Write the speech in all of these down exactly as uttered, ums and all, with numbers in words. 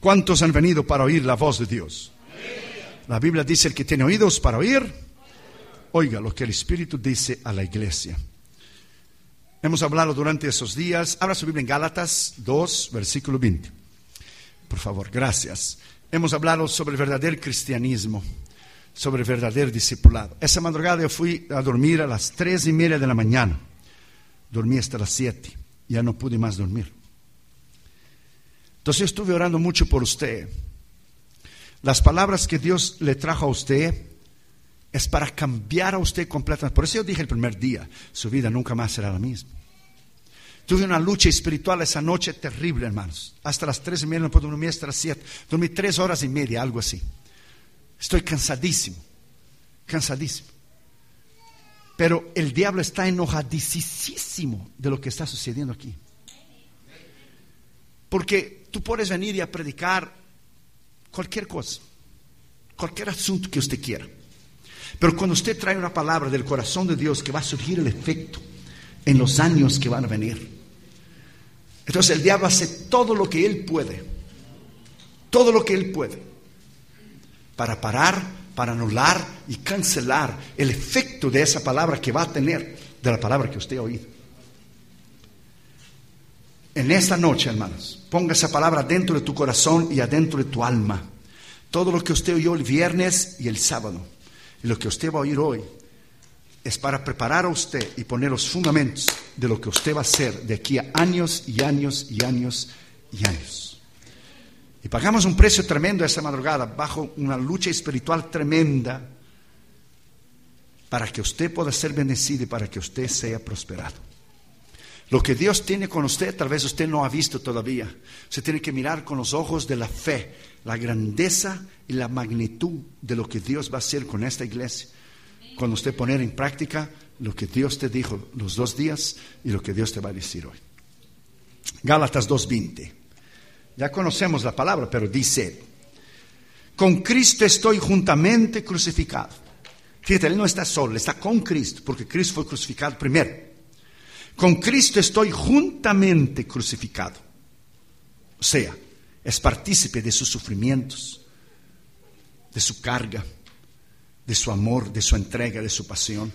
¿Cuántos han venido para oír la voz de Dios? La Biblia dice: el que tiene oídos para oír, oiga lo que el Espíritu dice a la iglesia. Hemos hablado durante esos días. Abra su Biblia en Gálatas dos, versículo veinte. Por favor, gracias. Hemos hablado sobre el verdadero cristianismo, sobre el verdadero discipulado. Esa madrugada yo fui a dormir a las tres y media de la mañana. Dormí hasta las siete. Ya no pude más dormir. Entonces yo estuve orando mucho por usted. Las palabras que Dios le trajo a usted es para cambiar a usted completamente. Por eso yo dije el primer día: su vida nunca más será la misma. Tuve una lucha espiritual esa noche terrible, hermanos. Hasta las tres y media no puedo dormir, hasta las siete. Dormí tres horas y media, algo así. Estoy cansadísimo, cansadísimo. Pero el diablo está enojadísimo de lo que está sucediendo aquí. Porque tú puedes venir y a predicar cualquier cosa, cualquier asunto que usted quiera. Pero cuando usted trae una palabra del corazón de Dios, que va a surgir el efecto en los años que van a venir, entonces el diablo hace todo lo que él puede, todo lo que él puede, para parar, para anular y cancelar el efecto de esa palabra que va a tener, de la palabra que usted ha oído. En esta noche, hermanos, ponga esa palabra dentro de tu corazón y adentro de tu alma. Todo lo que usted oyó el viernes y el sábado, y lo que usted va a oír hoy, es para preparar a usted y poner los fundamentos de lo que usted va a hacer de aquí a años y años y años y años. Y pagamos un precio tremendo esta madrugada, bajo una lucha espiritual tremenda, para que usted pueda ser bendecido y para que usted sea prosperado. Lo que Dios tiene con usted, tal vez usted no ha visto todavía. Usted tiene que mirar con los ojos de la fe, la grandeza y la magnitud de lo que Dios va a hacer con esta iglesia. Cuando usted poner en práctica lo que Dios te dijo los dos días y lo que Dios te va a decir hoy. Gálatas dos veinte. Ya conocemos la palabra, pero dice: con Cristo estoy juntamente crucificado. Fíjate, él no está solo, está con Cristo, porque Cristo fue crucificado primero. Con Cristo estoy juntamente crucificado. O sea, es partícipe de sus sufrimientos, de su carga, de su amor, de su entrega, de su pasión.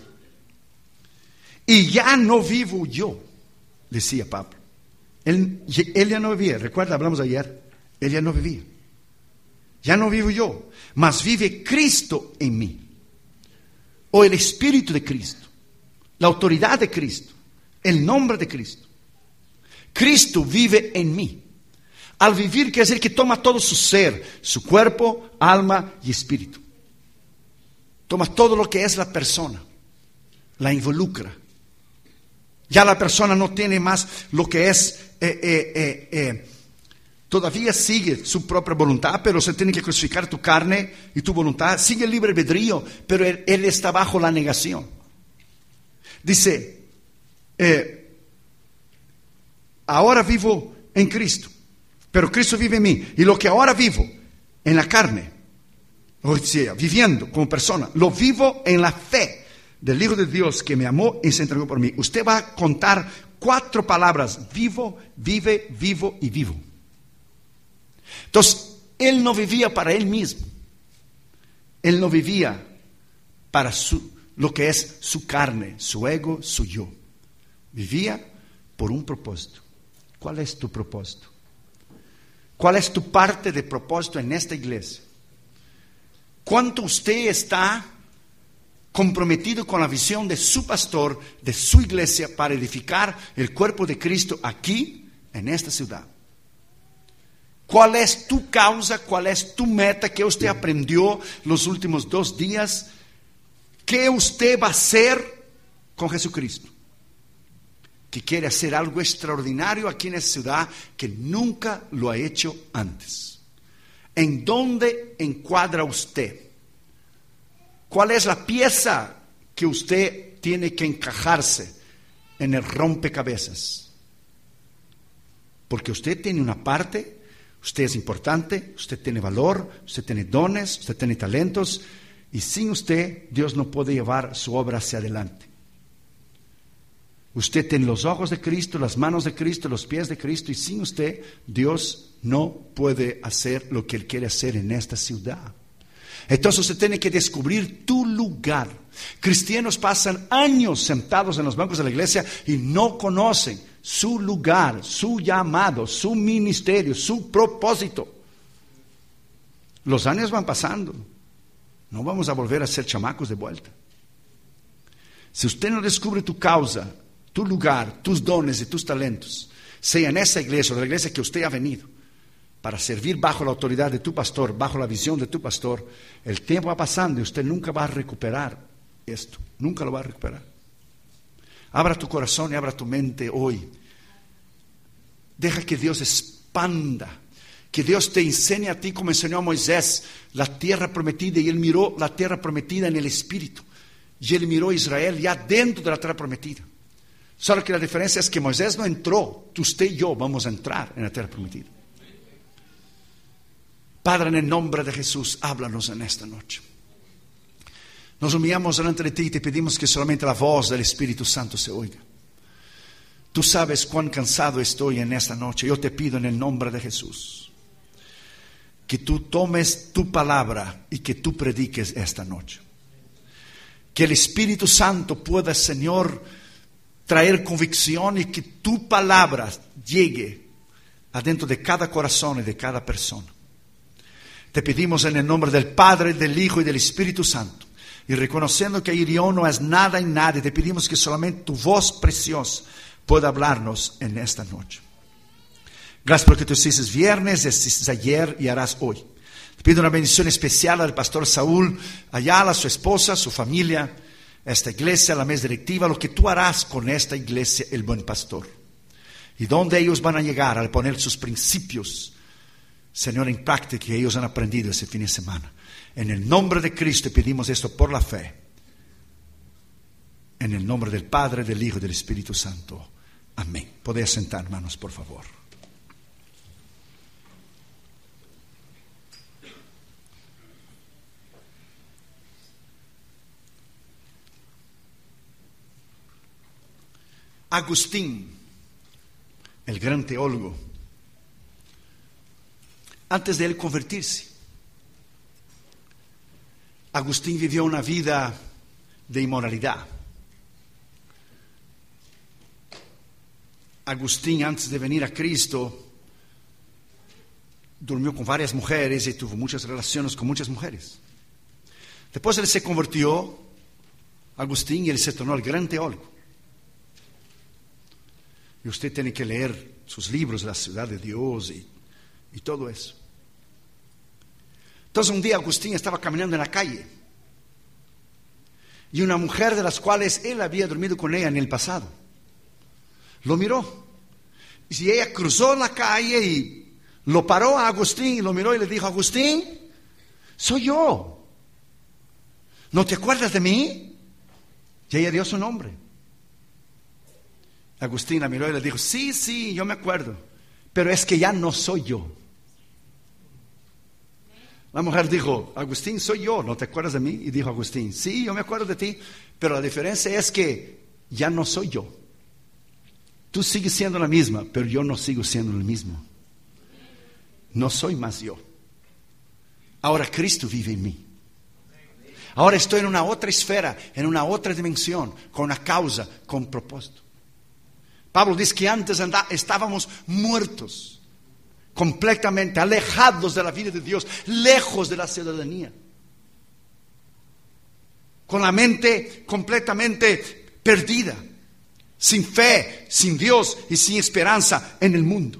Y ya no vivo yo, decía Pablo. Él, él ya no vivía, recuerda, hablamos ayer, él ya no vivía. Ya no vivo yo, mas vive Cristo en mí. O el Espíritu de Cristo, la autoridad de Cristo, el nombre de Cristo. Cristo vive en mí. Al vivir quiere decir que toma todo su ser, su cuerpo, alma y espíritu. Toma todo lo que es la persona, la involucra. Ya la persona no tiene más lo que es, eh, eh, eh, eh, todavía sigue su propia voluntad, pero se tiene que crucificar tu carne y tu voluntad. Sigue el libre albedrío, pero él, él está bajo la negación. Dice, eh, ahora vivo en Cristo, pero Cristo vive en mí. Y lo que ahora vivo en la carne, o sea, viviendo como persona, lo vivo en la fe del Hijo de Dios que me amó y se entregó por mí. Usted va a contar cuatro palabras: vivo, vive, vivo y vivo. Entonces, él no vivía para él mismo. Él no vivía para su, lo que es su carne, su ego, su yo. Vivía por un propósito. ¿Cuál es tu propósito? ¿Cuál es tu parte de propósito en esta iglesia? ¿Cuánto usted está comprometido con la visión de su pastor, de su iglesia, para edificar el cuerpo de Cristo aquí, en esta ciudad? ¿Cuál es tu causa? ¿Cuál es tu meta? ¿Qué usted aprendió los últimos dos días? ¿Qué usted va a hacer con Jesucristo? Que quiere hacer algo extraordinario aquí en esta ciudad que nunca lo ha hecho antes. ¿En dónde encuadra usted? ¿Cuál es la pieza que usted tiene que encajarse en el rompecabezas? Porque usted tiene una parte, usted es importante, usted tiene valor, usted tiene dones, usted tiene talentos, y sin usted Dios no puede llevar su obra hacia adelante. Usted tiene los ojos de Cristo, las manos de Cristo, los pies de Cristo, y sin usted, Dios no puede hacer lo que Él quiere hacer en esta ciudad. Entonces usted tiene que descubrir tu lugar. Cristianos pasan años sentados en los bancos de la iglesia y no conocen su lugar, su llamado, su ministerio, su propósito. Los años van pasando. No vamos a volver a ser chamacos de vuelta. Si usted no descubre tu causa, tu lugar, tus dones y tus talentos, sea en esa iglesia o de la iglesia que usted ha venido, para servir bajo la autoridad de tu pastor, bajo la visión de tu pastor, el tiempo va pasando y usted nunca va a recuperar esto, nunca lo va a recuperar. Abra tu corazón y abra tu mente hoy. Deja que Dios expanda, que Dios te enseñe a ti como enseñó a Moisés la tierra prometida, y él miró la tierra prometida en el Espíritu, y él miró a Israel ya dentro de la tierra prometida. Solo que la diferencia es que Moisés no entró, usted y yo vamos a entrar en la tierra prometida. Padre, en el nombre de Jesús, háblanos en esta noche. Nos humillamos delante de ti y te pedimos que solamente la voz del Espíritu Santo se oiga. Tú sabes cuán cansado estoy en esta noche. Yo te pido en el nombre de Jesús que tú tomes tu palabra y que tú prediques esta noche. Que el Espíritu Santo pueda, Señor, traer convicción y que tu palabra llegue adentro de cada corazón y de cada persona. Te pedimos en el nombre del Padre, del Hijo y del Espíritu Santo. Y reconociendo que yo no es nada y nadie, te pedimos que solamente tu voz preciosa pueda hablarnos en esta noche. Gracias porque tú hiciste viernes, hiciste ayer y harás hoy. Te pido una bendición especial al pastor Saúl Ayala, a su esposa, a su familia, a esta iglesia, a la mesa directiva, lo que tú harás con esta iglesia, el buen pastor. Y donde ellos van a llegar al poner sus principios, Señor, en práctica que ellos han aprendido ese fin de semana. En el nombre de Cristo pedimos esto por la fe. En el nombre del Padre, del Hijo y del Espíritu Santo. Amén. Podéis sentar, hermanos, por favor. Agustín, el gran teólogo, antes de él convertirse, Agustín vivió una vida de inmoralidad. Agustín, antes de venir a Cristo, durmió con varias mujeres y tuvo muchas relaciones con muchas mujeres. Después él se convirtió, Agustín, y él se tornó el gran teólogo. Y usted tiene que leer sus libros, La ciudad de Dios y, y todo eso. Entonces un día Agustín estaba caminando en la calle y una mujer de las cuales él había dormido con ella en el pasado lo miró. Y si ella cruzó la calle y lo paró a Agustín y lo miró y le dijo: Agustín, soy yo. ¿No te acuerdas de mí? Y ella dio su nombre. Agustín la miró y le dijo: sí, sí, yo me acuerdo, pero es que ya no soy yo. La mujer dijo: Agustín, soy yo, ¿no te acuerdas de mí? Y dijo Agustín: sí, yo me acuerdo de ti, pero la diferencia es que ya no soy yo. Tú sigues siendo la misma, pero yo no sigo siendo el mismo. No soy más yo. Ahora Cristo vive en mí. Ahora estoy en una otra esfera, en una otra dimensión, con una causa, con un propósito. Pablo dice que antes andá, estábamos muertos, completamente alejados de la vida de Dios, lejos de la ciudadanía, con la mente completamente perdida, sin fe, sin Dios y sin esperanza en el mundo.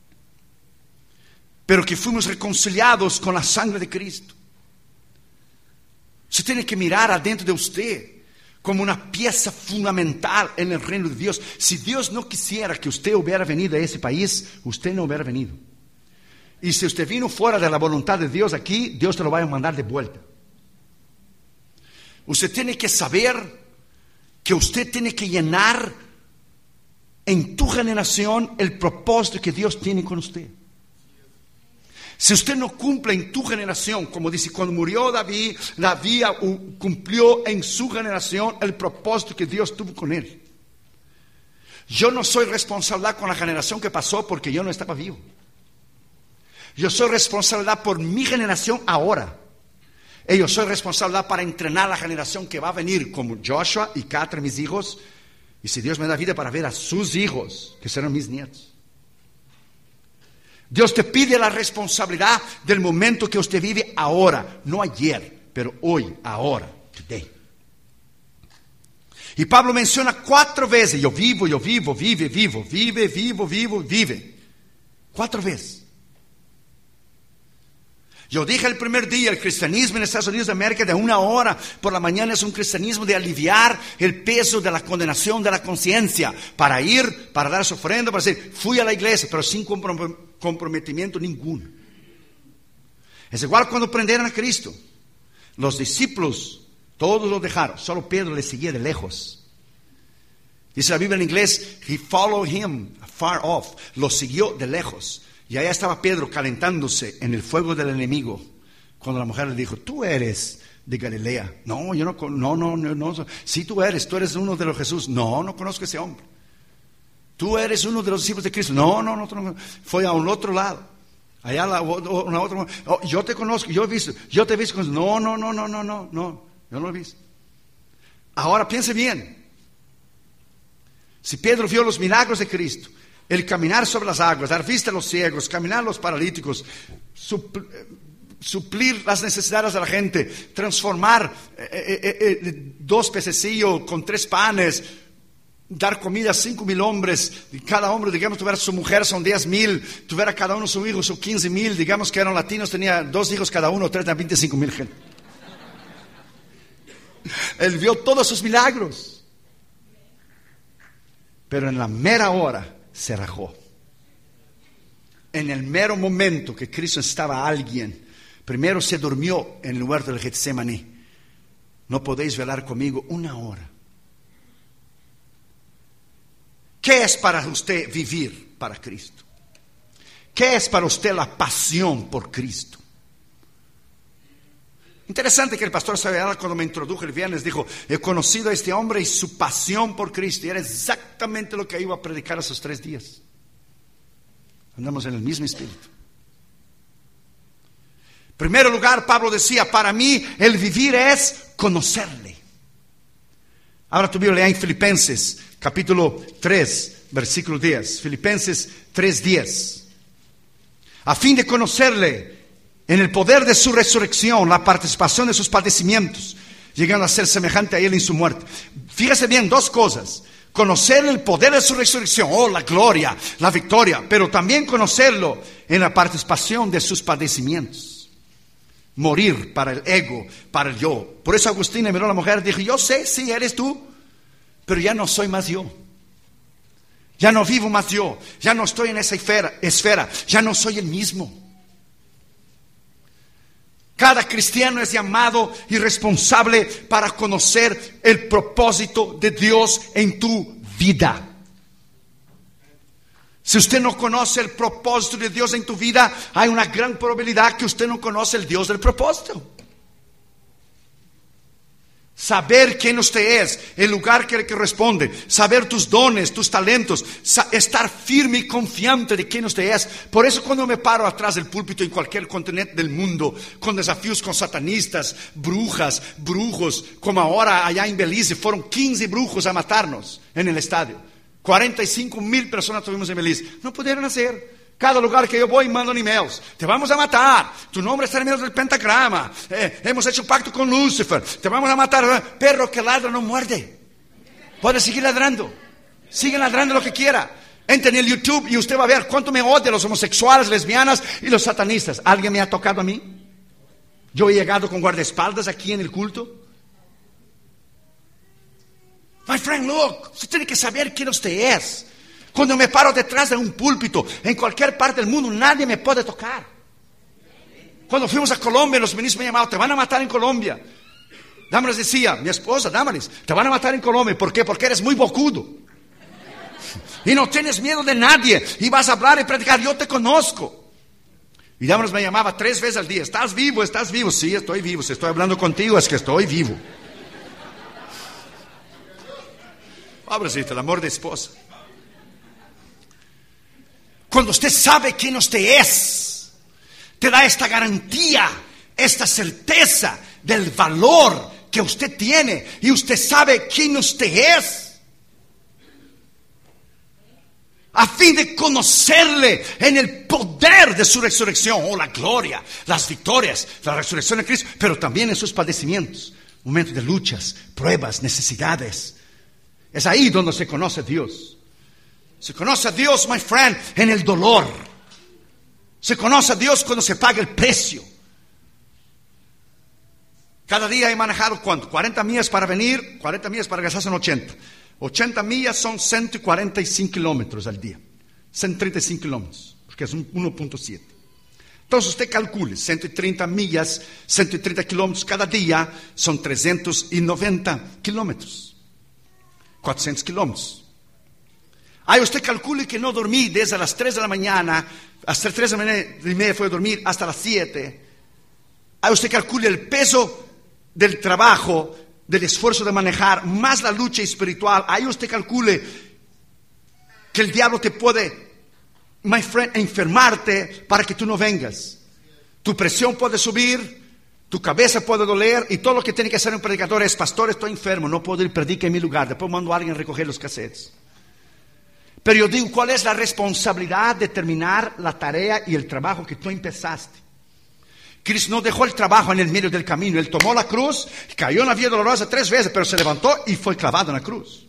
Pero que fuimos reconciliados con la sangre de Cristo. Usted tiene que mirar adentro de usted como una pieza fundamental en el reino de Dios. Si Dios no quisiera que usted hubiera venido a ese país, usted no hubiera venido. Y si usted vino fuera de la voluntad de Dios aquí, Dios te lo va a mandar de vuelta. Usted tiene que saber que usted tiene que llenar en tu generación el propósito que Dios tiene con usted. Si usted no cumple en tu generación, como dice, cuando murió David, David cumplió en su generación el propósito que Dios tuvo con él. Yo no soy responsable con la generación que pasó porque yo no estaba vivo. Yo soy responsable por mi generación ahora. Y yo soy responsable para entrenar a la generación que va a venir, como Joshua y Catra, mis hijos. Y si Dios me da vida para ver a sus hijos, que serán mis nietos. Dios te pide la responsabilidad del momento que usted vive ahora, no ayer, pero hoy, ahora, today. Y Pablo menciona cuatro veces, yo vivo, yo vivo, vive, vivo, vive, vivo, vivo, vive. Cuatro veces. Yo dije el primer día, el cristianismo en Estados Unidos de América de una hora por la mañana es un cristianismo de aliviar el peso de la condenación de la conciencia, para ir, para dar su ofrenda, para decir, fui a la iglesia, pero sin comprometimiento ninguno. Es igual cuando prendieron a Cristo. Los discípulos, todos lo dejaron, solo Pedro le seguía de lejos. Dice la Biblia en inglés, he followed him far off, lo siguió de lejos. Y allá estaba Pedro calentándose en el fuego del enemigo, cuando la mujer le dijo, tú eres de Galilea. No, yo no, no, no, no, no. Sí, tú eres, tú eres uno de los Jesús. No, no conozco a ese hombre. Tú eres uno de los discípulos de Cristo. No, no, no, no. Fue a un otro lado. Allá la, una otra. Oh, yo te conozco, yo he visto, yo te he visto. No, no, no, no, no, no, no. Yo no lo he visto. Ahora piense bien. Si Pedro vio los milagros de Cristo, el caminar sobre las aguas, dar vista a los ciegos, caminar a los paralíticos, supl- suplir las necesidades de la gente, transformar eh, eh, eh, dos pececillos con tres panes, dar comida a cinco mil hombres, y cada hombre, digamos, tuviera su mujer, son diez mil, tuviera cada uno su hijo, son quince mil, digamos que eran latinos, tenía dos hijos cada uno, tres, veinticinco mil gente. Él vio todos sus milagros, pero en la mera hora se rajó. En el mero momento que Cristo estaba a alguien, primero se durmió en el huerto del Getsemaní. No podéis velar conmigo una hora. ¿Qué es para usted vivir para Cristo? ¿Qué es para usted la pasión por Cristo? Interesante que el pastor Sabeal, cuando me introdujo el viernes, dijo, he conocido a este hombre y su pasión por Cristo. Y era exactamente lo que iba a predicar esos tres días. Andamos en el mismo espíritu. En primer lugar, Pablo decía, para mí el vivir es conocerle. Ahora tu Biblia en Filipenses, capítulo tres, versículo diez. Filipenses tres, diez. A fin de conocerle en el poder de su resurrección, la participación de sus padecimientos, llegando a ser semejante a él en su muerte. Fíjese bien, dos cosas. Conocer el poder de su resurrección, oh, la gloria, la victoria, pero también conocerlo en la participación de sus padecimientos. Morir para el ego, para el yo. Por eso Agustina miró a la mujer y dijo, yo sé, sí, eres tú, pero ya no soy más yo. Ya no vivo más yo, ya no estoy en esa esfera, esfera ya no soy el mismo. Cada cristiano es llamado y responsable para conocer el propósito de Dios en tu vida. Si usted no conoce el propósito de Dios en tu vida, hay una gran probabilidad que usted no conoce el Dios del propósito. Saber quién usted es, el lugar que le corresponde, saber tus dones, tus talentos, estar firme y confiante de quién usted es. Por eso cuando me paro atrás del púlpito en cualquier continente del mundo, con desafíos con satanistas, brujas, brujos, como ahora allá en Belice, fueron quince brujos a matarnos en el estadio. cuarenta y cinco mil personas tuvimos en Belice. No pudieron hacer. Cada lugar que yo voy mandan emails. Te vamos a matar. Tu nombre está en medio del pentagrama. Eh, hemos hecho un pacto con Lucifer. Te vamos a matar. Perro que ladra no muerde. Puede seguir ladrando. Sigue ladrando lo que quiera. Entre en el YouTube y usted va a ver cuánto me odian los homosexuales, lesbianas y los satanistas. ¿Alguien me ha tocado a mí? Yo he llegado con guardaespaldas aquí en el culto. My friend, look. Usted tiene que saber quién usted es. Cuando me paro detrás de un púlpito, en cualquier parte del mundo, nadie me puede tocar. Cuando fuimos a Colombia, los ministros me llamaban, te van a matar en Colombia. Damaris decía, mi esposa, Damaris, te van a matar en Colombia. ¿Por qué? Porque eres muy bocudo. Y no tienes miedo de nadie. Y vas a hablar y predicar, yo te conozco. Y Damaris me llamaba tres veces al día, ¿estás vivo? ¿Estás vivo? Sí, estoy vivo. Si estoy hablando contigo, es que estoy vivo. Pobrecita, el amor de esposa. Cuando usted sabe quién usted es, te da esta garantía, esta certeza del valor que usted tiene, y usted sabe quién usted es, a fin de conocerle en el poder de su resurrección, o oh, la gloria, las victorias, la resurrección de Cristo, pero también en sus padecimientos, momentos de luchas, pruebas, necesidades. Es ahí donde se conoce a Dios. Se conoce a Dios, my friend, en el dolor. Se conoce a Dios cuando se paga el precio. Cada día he manejado, ¿cuánto? cuarenta millas para venir, cuarenta millas para regresar, son ochenta. ochenta millas son ciento cuarenta y cinco kilómetros al día. ciento treinta y cinco kilómetros, porque es un uno punto siete. Entonces usted calcule, ciento treinta millas, ciento treinta kilómetros cada día, son trescientos noventa kilómetros. cuatrocientos kilómetros. Ahí usted calcule que no dormí desde las tres de la mañana, hasta las tres de la mañana y media fue a dormir, hasta las siete. Ahí usted calcule el peso del trabajo, del esfuerzo de manejar, más la lucha espiritual. Ahí usted calcule que el diablo te puede, my friend, enfermarte para que tú no vengas. Tu presión puede subir, tu cabeza puede doler, y todo lo que tiene que hacer un predicador es: pastor, estoy enfermo, no puedo ir, predica en mi lugar. Después mando a alguien a recoger los cassettes. Pero yo digo, ¿cuál es la responsabilidad de terminar la tarea y el trabajo que tú empezaste? Cristo no dejó el trabajo en el medio del camino. Él tomó la cruz, cayó en la vía dolorosa tres veces, pero se levantó y fue clavado en la cruz.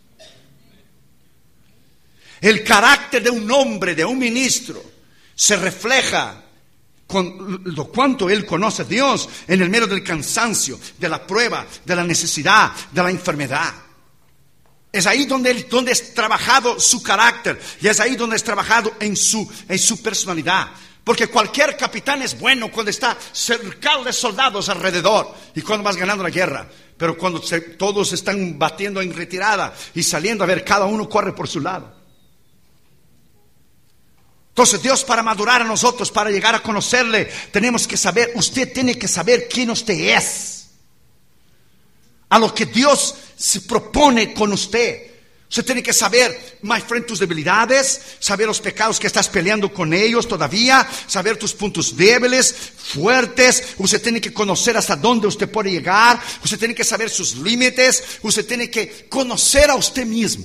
El carácter de un hombre, de un ministro, se refleja con lo cuanto él conoce a Dios en el medio del cansancio, de la prueba, de la necesidad, de la enfermedad. Es ahí donde, él, donde es trabajado su carácter, y es ahí donde es trabajado en su, en su personalidad. Porque cualquier capitán es bueno cuando está cercado de soldados alrededor y cuando vas ganando la guerra. Pero cuando se, todos están batiendo en retirada y saliendo a ver, cada uno corre por su lado. Entonces Dios, para madurar a nosotros, para llegar a conocerle, tenemos que saber, usted tiene que saber quién usted es. A lo que Dios se propone con usted. Usted tiene que saber, my friend, tus debilidades, saber los pecados que estás peleando con ellos todavía, saber tus puntos débiles, fuertes. Usted tiene que conocer hasta dónde usted puede llegar. Usted tiene que saber sus límites. Usted tiene que conocer a usted mismo.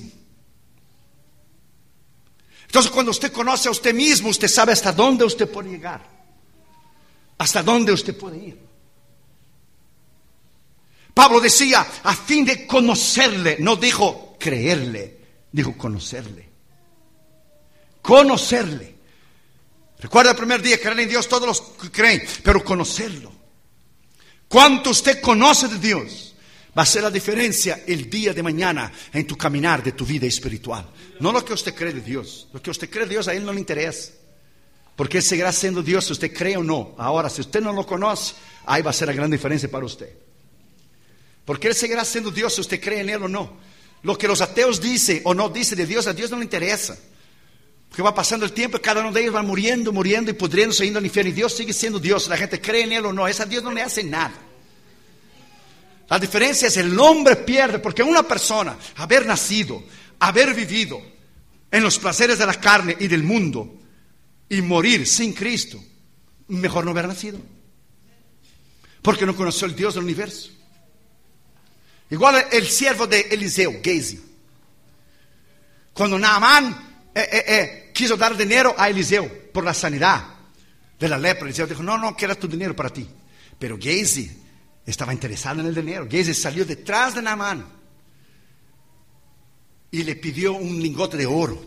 Entonces, cuando usted conoce a usted mismo, usted sabe hasta dónde usted puede llegar, hasta dónde usted puede ir. Pablo decía, a fin de conocerle, no dijo creerle, dijo conocerle. Conocerle. Recuerda el primer día, creer en Dios, todos los que creen, pero conocerlo. Cuánto usted conoce de Dios va a ser la diferencia el día de mañana en tu caminar de tu vida espiritual. No lo que usted cree de Dios. Lo que usted cree de Dios a Él no le interesa, porque Él seguirá siendo Dios si usted cree o no. Ahora, si usted no lo conoce, ahí va a ser la gran diferencia para usted. Porque Él seguirá siendo Dios si usted cree en Él o no. Lo que los ateos dicen o no dicen de Dios, a Dios no le interesa. Porque va pasando el tiempo y cada uno de ellos va muriendo, muriendo y pudriéndose, yendo al infierno. Y Dios sigue siendo Dios. La gente cree en Él o no. Esa Dios no le hace nada. La diferencia es el hombre pierde, porque una persona, haber nacido, haber vivido en los placeres de la carne y del mundo y morir sin Cristo, mejor no haber nacido. Porque no conoció el Dios del universo. Igual el siervo de Eliseo, Gehazi. Cuando Naamán eh, eh, eh, quiso dar dinero a Eliseo por la sanidad de la lepra, Eliseo dijo, no, no, quiero tu dinero para ti. Pero Gehazi estaba interesado en el dinero. Gehazi salió detrás de Naamán y le pidió un lingote de oro.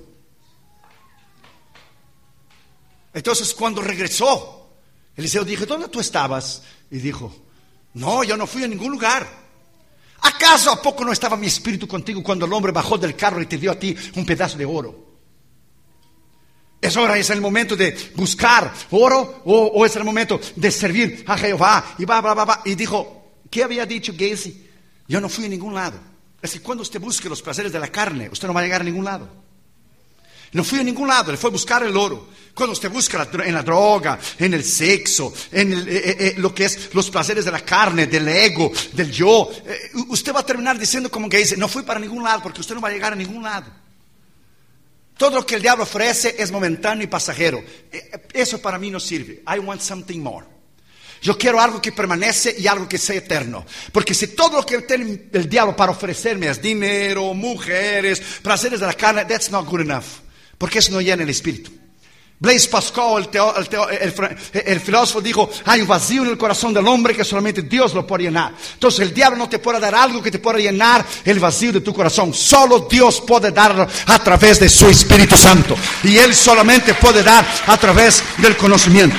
Entonces cuando regresó, Eliseo dijo, ¿dónde tú estabas? Y dijo, no, yo no fui a ningún lugar. ¿Acaso a poco no estaba mi espíritu contigo cuando el hombre bajó del carro y te dio a ti un pedazo de oro? ¿Es ahora es el momento de buscar oro o, o es el momento de servir a Jehová? Y va, va, va, va. Y dijo, ¿qué había dicho Gehazi? Yo no fui a ningún lado. Es que cuando usted busque los placeres de la carne, usted no va a llegar a ningún lado. No fui a ningún lado, le fue a buscar el oro. Cuando usted busca la, en la droga, en el sexo, en el, eh, eh, lo que es los placeres de la carne, del ego, del yo, eh, usted va a terminar diciendo como que dice, no fui para ningún lado, porque usted no va a llegar a ningún lado. Todo lo que el diablo ofrece es momentáneo y pasajero. Eso para mí no sirve. I want something more. Yo quiero algo que permanece y algo que sea eterno. Porque si todo lo que tiene el diablo para ofrecerme es dinero, mujeres, placeres de la carne, that's not good enough. Porque eso no llena el espíritu. Blaise Pascal, el, teo, el, teo, el, el filósofo, dijo: hay un vacío en el corazón del hombre que solamente Dios lo puede llenar. Entonces el diablo no te puede dar algo que te pueda llenar el vacío de tu corazón. Solo Dios puede darlo a través de su Espíritu Santo. Y Él solamente puede dar a través del conocimiento.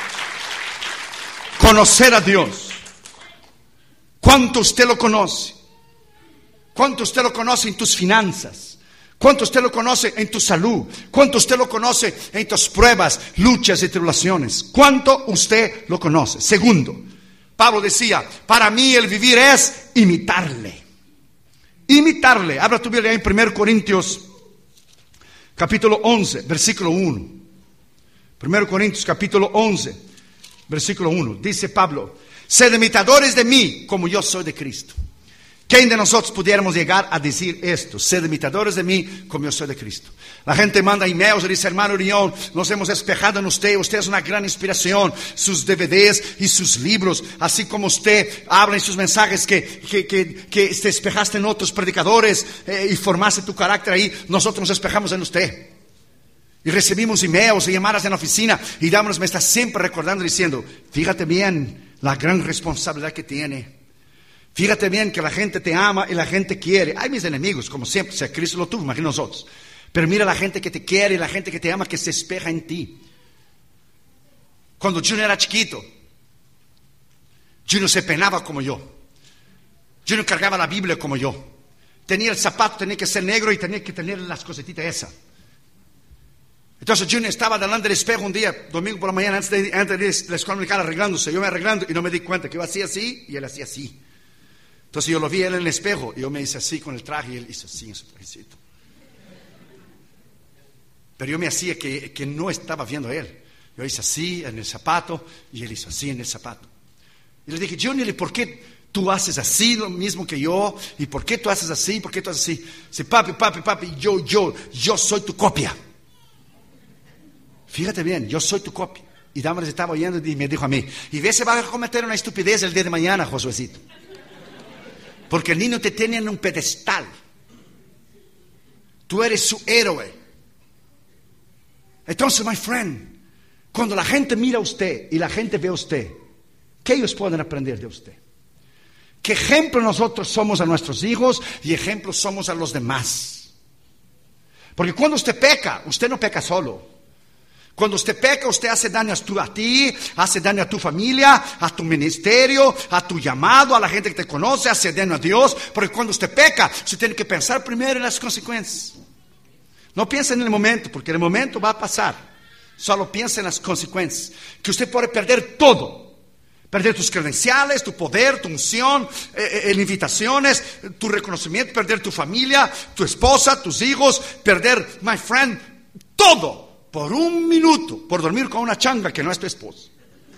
Conocer a Dios. ¿Cuánto usted lo conoce? ¿Cuánto usted lo conoce en tus finanzas? ¿Cuánto usted lo conoce en tu salud? ¿Cuánto usted lo conoce en tus pruebas, luchas y tribulaciones? ¿Cuánto usted lo conoce? Segundo, Pablo decía: para mí el vivir es imitarle. Imitarle. Abra tu Biblia en primero Corintios capítulo once, versículo uno. primero Corintios capítulo once, versículo uno. Dice Pablo: sed imitadores de mí como yo soy de Cristo. ¿Quién de nosotros pudiéramos llegar a decir esto? Sed imitadores de mí como yo soy de Cristo. La gente manda emails y dice: hermano Orión, nos hemos espejado en usted. Usted es una gran inspiración. Sus D V Ds y sus libros, así como usted habla en sus mensajes que, que, que, que te espejaste en otros predicadores eh, y formaste tu carácter ahí. Nosotros nos espejamos en usted. Y recibimos emails y llamadas en la oficina y Damaris me está siempre recordando diciendo: fíjate bien la gran responsabilidad que tiene. Fíjate bien que la gente te ama y la gente quiere. Hay mis enemigos, como siempre, si Cristo lo tuvo, imagínate nosotros. Pero mira la gente que te quiere y la gente que te ama, que se espeja en ti. Cuando Junior era chiquito, Junior se penaba como yo. Junior cargaba la Biblia como yo. Tenía el zapato, tenía que ser negro y tenía que tener las cosetitas esas. Entonces Junior estaba delante del espejo un día, domingo por la mañana, antes de, antes de la escuela dominical, arreglándose. Yo me arreglando y no me di cuenta que yo hacía así y él hacía así. Entonces yo lo vi él en el espejo y yo me hice así con el traje y él hizo así en su trajecito. Pero yo me hacía que, que no estaba viendo a él. Yo hice así en el zapato y él hizo así en el zapato. Y le dije: Junior, ¿por qué tú haces así lo mismo que yo? ¿Y por qué tú haces así? ¿Por qué tú haces así? Dice: papi, papi, papi, yo, yo, yo soy tu copia. Fíjate bien, yo soy tu copia. Y Damaris estaba oyendo y me dijo a mí: y ve, se va a cometer una estupidez el día de mañana, Josuecito. Porque el niño te tiene en un pedestal. Tú eres su héroe. Entonces, my friend, cuando la gente mira a usted y la gente ve a usted, ¿qué ellos pueden aprender de usted? ¿Qué ejemplo nosotros somos a nuestros hijos y ejemplos somos a los demás? Porque cuando usted peca, usted no peca solo. Cuando usted peca, usted hace daño a ti, hace daño a tu familia, a tu ministerio, a tu llamado, a la gente que te conoce, hace daño a Dios. Porque cuando usted peca, usted tiene que pensar primero en las consecuencias. No piense en el momento, porque el momento va a pasar. Solo piensa en las consecuencias. Que usted puede perder todo. Perder tus credenciales, tu poder, tu unción, eh, eh, invitaciones, tu reconocimiento, perder tu familia, tu esposa, tus hijos, perder, my friend, todo. Por un minuto, por dormir con una changa que no es tu esposa.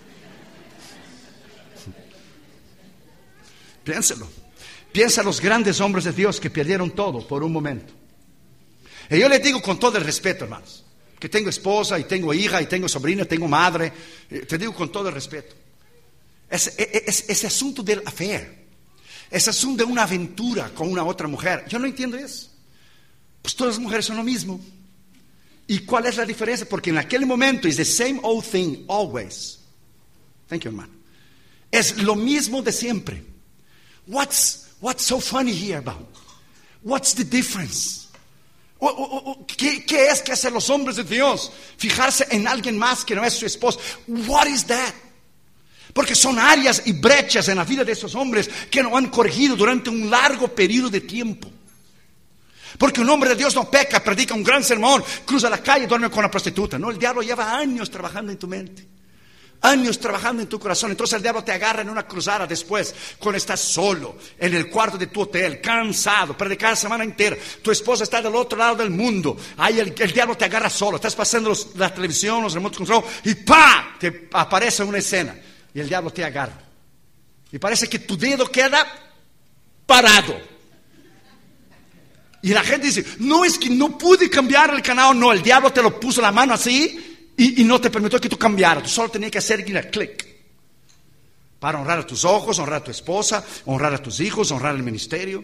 Piénselo. Piensa en los grandes hombres de Dios que perdieron todo por un momento. Y yo les digo con todo el respeto, hermanos, que tengo esposa y tengo hija y tengo sobrina, tengo madre. Te digo con todo el respeto. Ese, ese, ese asunto del affair, ese asunto de una aventura con una otra mujer, yo no entiendo eso. Pues todas las mujeres son lo mismo. ¿Y cuál es la diferencia? Porque en aquel momento es the same old thing always. Thank you, hermano. Es lo mismo de siempre. What's, what's so funny here about? What's the difference? O, o, o, ¿qué, ¿Qué es que hacen los hombres de Dios? Fijarse en alguien más que no es su esposo. What is that? Porque son áreas y brechas en la vida de esos hombres que no han corregido durante un largo periodo de tiempo. Porque un hombre de Dios no peca, predica un gran sermón, cruza la calle y duerme con una prostituta. No, el diablo lleva años trabajando en tu mente, años trabajando en tu corazón. Entonces el diablo te agarra en una cruzada después, cuando estás solo, en el cuarto de tu hotel, cansado, predicar la semana entera. Tu esposa está del otro lado del mundo. Ahí el, el diablo te agarra solo. Estás pasando los, la televisión, los remote control y ¡pam! Te aparece una escena y el diablo te agarra. Y parece que tu dedo queda parado. Y la gente dice, no, es que no pude cambiar el canal. No, el diablo te lo puso la mano así y, y no te permitió que tú cambiaras. Tú solo tenías que hacer clic para honrar a tus ojos, honrar a tu esposa, honrar a tus hijos, honrar el ministerio.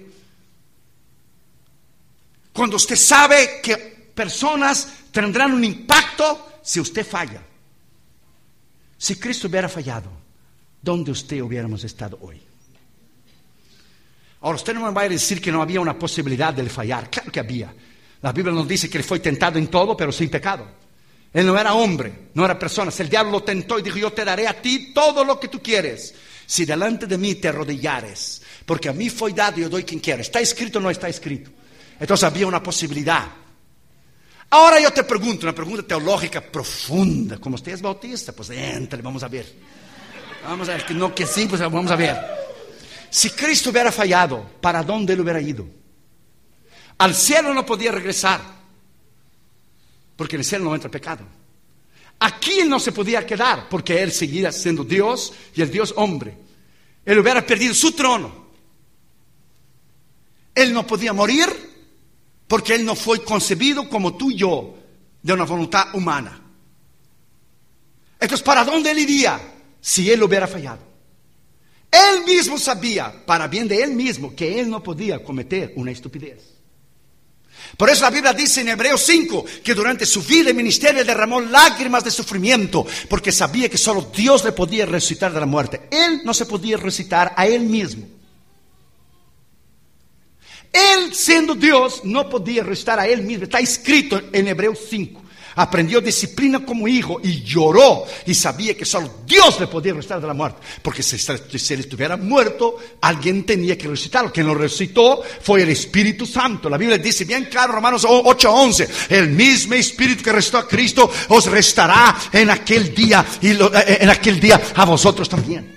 Cuando usted sabe que personas tendrán un impacto si usted falla. Si Cristo hubiera fallado, ¿dónde usted hubiéramos estado hoy? Ahora, usted no me va a decir que no había una posibilidad de fallar. Claro que había. La Biblia nos dice que él fue tentado en todo, pero sin pecado. Él no era hombre, no era persona. El diablo lo tentó y dijo, yo te daré a ti todo lo que tú quieres, si delante de mí te arrodillares, porque a mí fue dado y yo doy quien quiera. ¿Está escrito o no está escrito? Entonces había una posibilidad. Ahora yo te pregunto, una pregunta teológica profunda. Como usted es bautista, pues entre, vamos a ver. Vamos a ver, que no, que sí, pues vamos a ver. Si Cristo hubiera fallado, ¿para dónde él hubiera ido? Al cielo no podía regresar, porque en el cielo no entra pecado. Aquí él no se podía quedar, porque él seguía siendo Dios y el Dios hombre. Él hubiera perdido su trono. Él no podía morir, porque él no fue concebido como tú y yo, de una voluntad humana. Entonces, ¿para dónde él iría si él hubiera fallado? Él mismo sabía, para bien de él mismo, que él no podía cometer una estupidez. Por eso la Biblia dice en Hebreos cinco que durante su vida y ministerio derramó lágrimas de sufrimiento, porque sabía que solo Dios le podía resucitar de la muerte. Él no se podía resucitar a él mismo. Él, siendo Dios, no podía resucitar a él mismo. Está escrito en Hebreos cinco. Aprendió disciplina como hijo y lloró y sabía que solo Dios le podía resucitar de la muerte. Porque si, si él estuviera muerto, alguien tenía que resucitarlo. Quien lo resucitó fue el Espíritu Santo. La Biblia dice bien claro, Romanos ocho once, el mismo Espíritu que resucitó a Cristo os restará en aquel día y lo, en aquel día a vosotros también.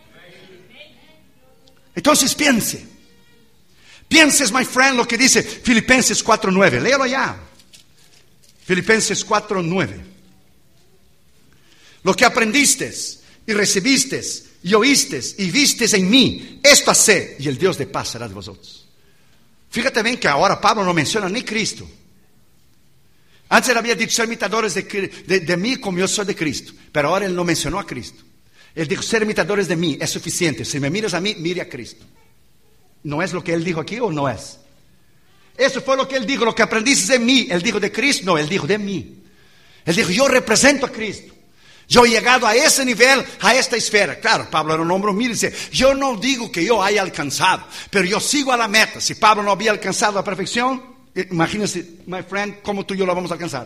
Entonces piense, pienses, my friend, lo que dice Filipenses cuatro nueve. Léalo ya. Filipenses cuatro nueve. Lo que aprendiste y recibiste y oíste y vistes en mí, esto haced, y el Dios de paz será de vosotros. Fíjate bien que ahora Pablo no menciona ni Cristo. Antes él había dicho ser imitadores de, de, de mí como yo soy de Cristo, pero ahora él no mencionó a Cristo. Él dijo ser imitadores de mí es suficiente. Si me miras a mí, mire a Cristo. ¿No es lo que él dijo aquí o no es? Eso fue lo que él dijo, lo que aprendiste de mí. Él dijo de Cristo, no, él dijo de mí. Él dijo, yo represento a Cristo. Yo he llegado a ese nivel, a esta esfera. Claro, Pablo era un hombre humilde. Dice, yo no digo que yo haya alcanzado, pero yo sigo a la meta. Si Pablo no había alcanzado la perfección, imagínense, my friend, cómo tú y yo la vamos a alcanzar.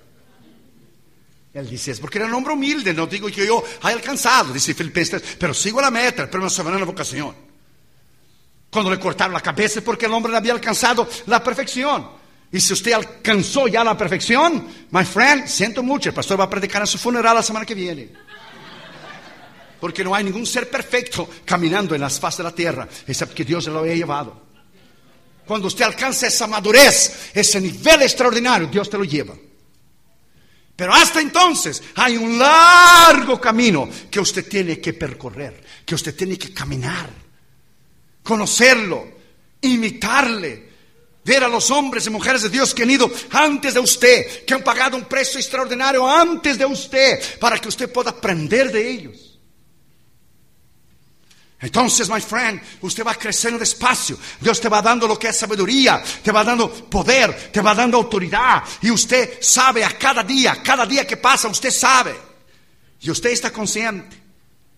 Él dice, es porque era un hombre humilde. No digo que yo haya alcanzado, dice Filipenses, pero sigo a la meta, el premio soberano de la vocación. Cuando le cortaron la cabeza es porque el hombre no había alcanzado la perfección. Y si usted alcanzó ya la perfección, my friend, siento mucho, el pastor va a predicar en su funeral la semana que viene. Porque no hay ningún ser perfecto caminando en las faces de la tierra, excepto que Dios lo haya llevado. Cuando usted alcanza esa madurez, ese nivel extraordinario, Dios te lo lleva. Pero hasta entonces hay un largo camino que usted tiene que percorrer, que usted tiene que caminar. Conocerlo, imitarle, ver a los hombres y mujeres de Dios que han ido antes de usted, que han pagado un precio extraordinario antes de usted, para que usted pueda aprender de ellos. Entonces, my friend, usted va creciendo despacio. Dios te va dando lo que es sabiduría, te va dando poder, te va dando autoridad. Y usted sabe a cada día, cada día que pasa, usted sabe. Y usted está consciente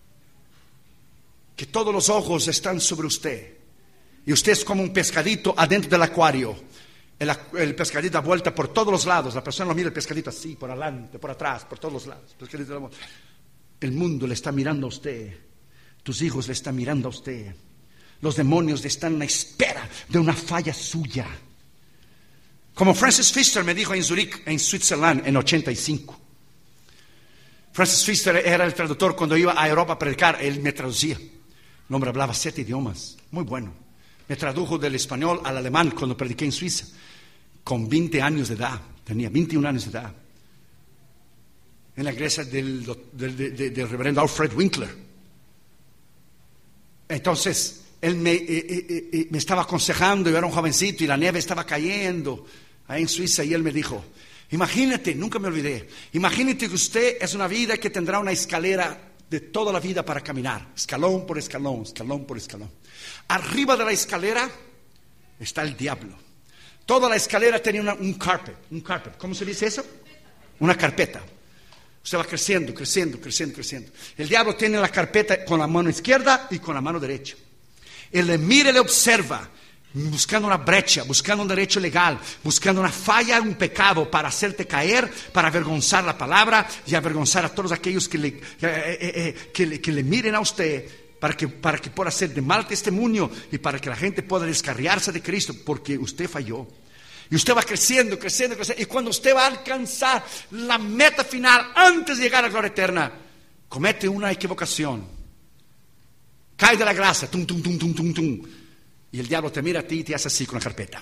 que todos los ojos están sobre usted. Y usted es como un pescadito adentro del acuario. El, el pescadito da vuelta por todos los lados. La persona lo mira el pescadito así, por adelante, por atrás, por todos los lados. El, el mundo le está mirando a usted. Tus hijos le están mirando a usted. Los demonios están en la espera de una falla suya. Como Francis Pfister me dijo en Zurich, en Switzerland, en ochenta y cinco. Francis Pfister era el traductor cuando iba a Europa a predicar. Él me traducía. El hombre hablaba siete idiomas, muy bueno. Me tradujo del español al alemán cuando prediqué en Suiza, con veinte años de edad. Tenía veintiún años de edad. En la iglesia del, del, del, del reverendo Alfred Winkler. Entonces, él me, eh, eh, eh, me estaba aconsejando, yo era un jovencito y la nieve estaba cayendo ahí en Suiza, y él me dijo, imagínate, nunca me olvidé, imagínate que usted es una vida que tendrá una escalera de toda la vida para caminar, escalón por escalón, escalón por escalón. Arriba de la escalera está el diablo. Toda la escalera tenía una, un carpet, un carpet, ¿cómo se dice eso? Una carpeta. Usted va creciendo, creciendo, creciendo, creciendo. El diablo tiene la carpeta con la mano izquierda y con la mano derecha. Él le mira y le observa, buscando una brecha, buscando un derecho legal, buscando una falla, un pecado para hacerte caer, para avergonzar la palabra y avergonzar a todos aquellos que le, eh, eh, eh, que le, que le miren a usted, para que, para que pueda ser de mal testimonio y para que la gente pueda descarriarse de Cristo, porque usted falló. Y usted va creciendo, creciendo, creciendo, y cuando usted va a alcanzar la meta final antes de llegar a la gloria eterna, comete una equivocación, cae de la gracia, tum, tum, tum, tum, tum, tum, y el diablo te mira a ti y te hace así con la carpeta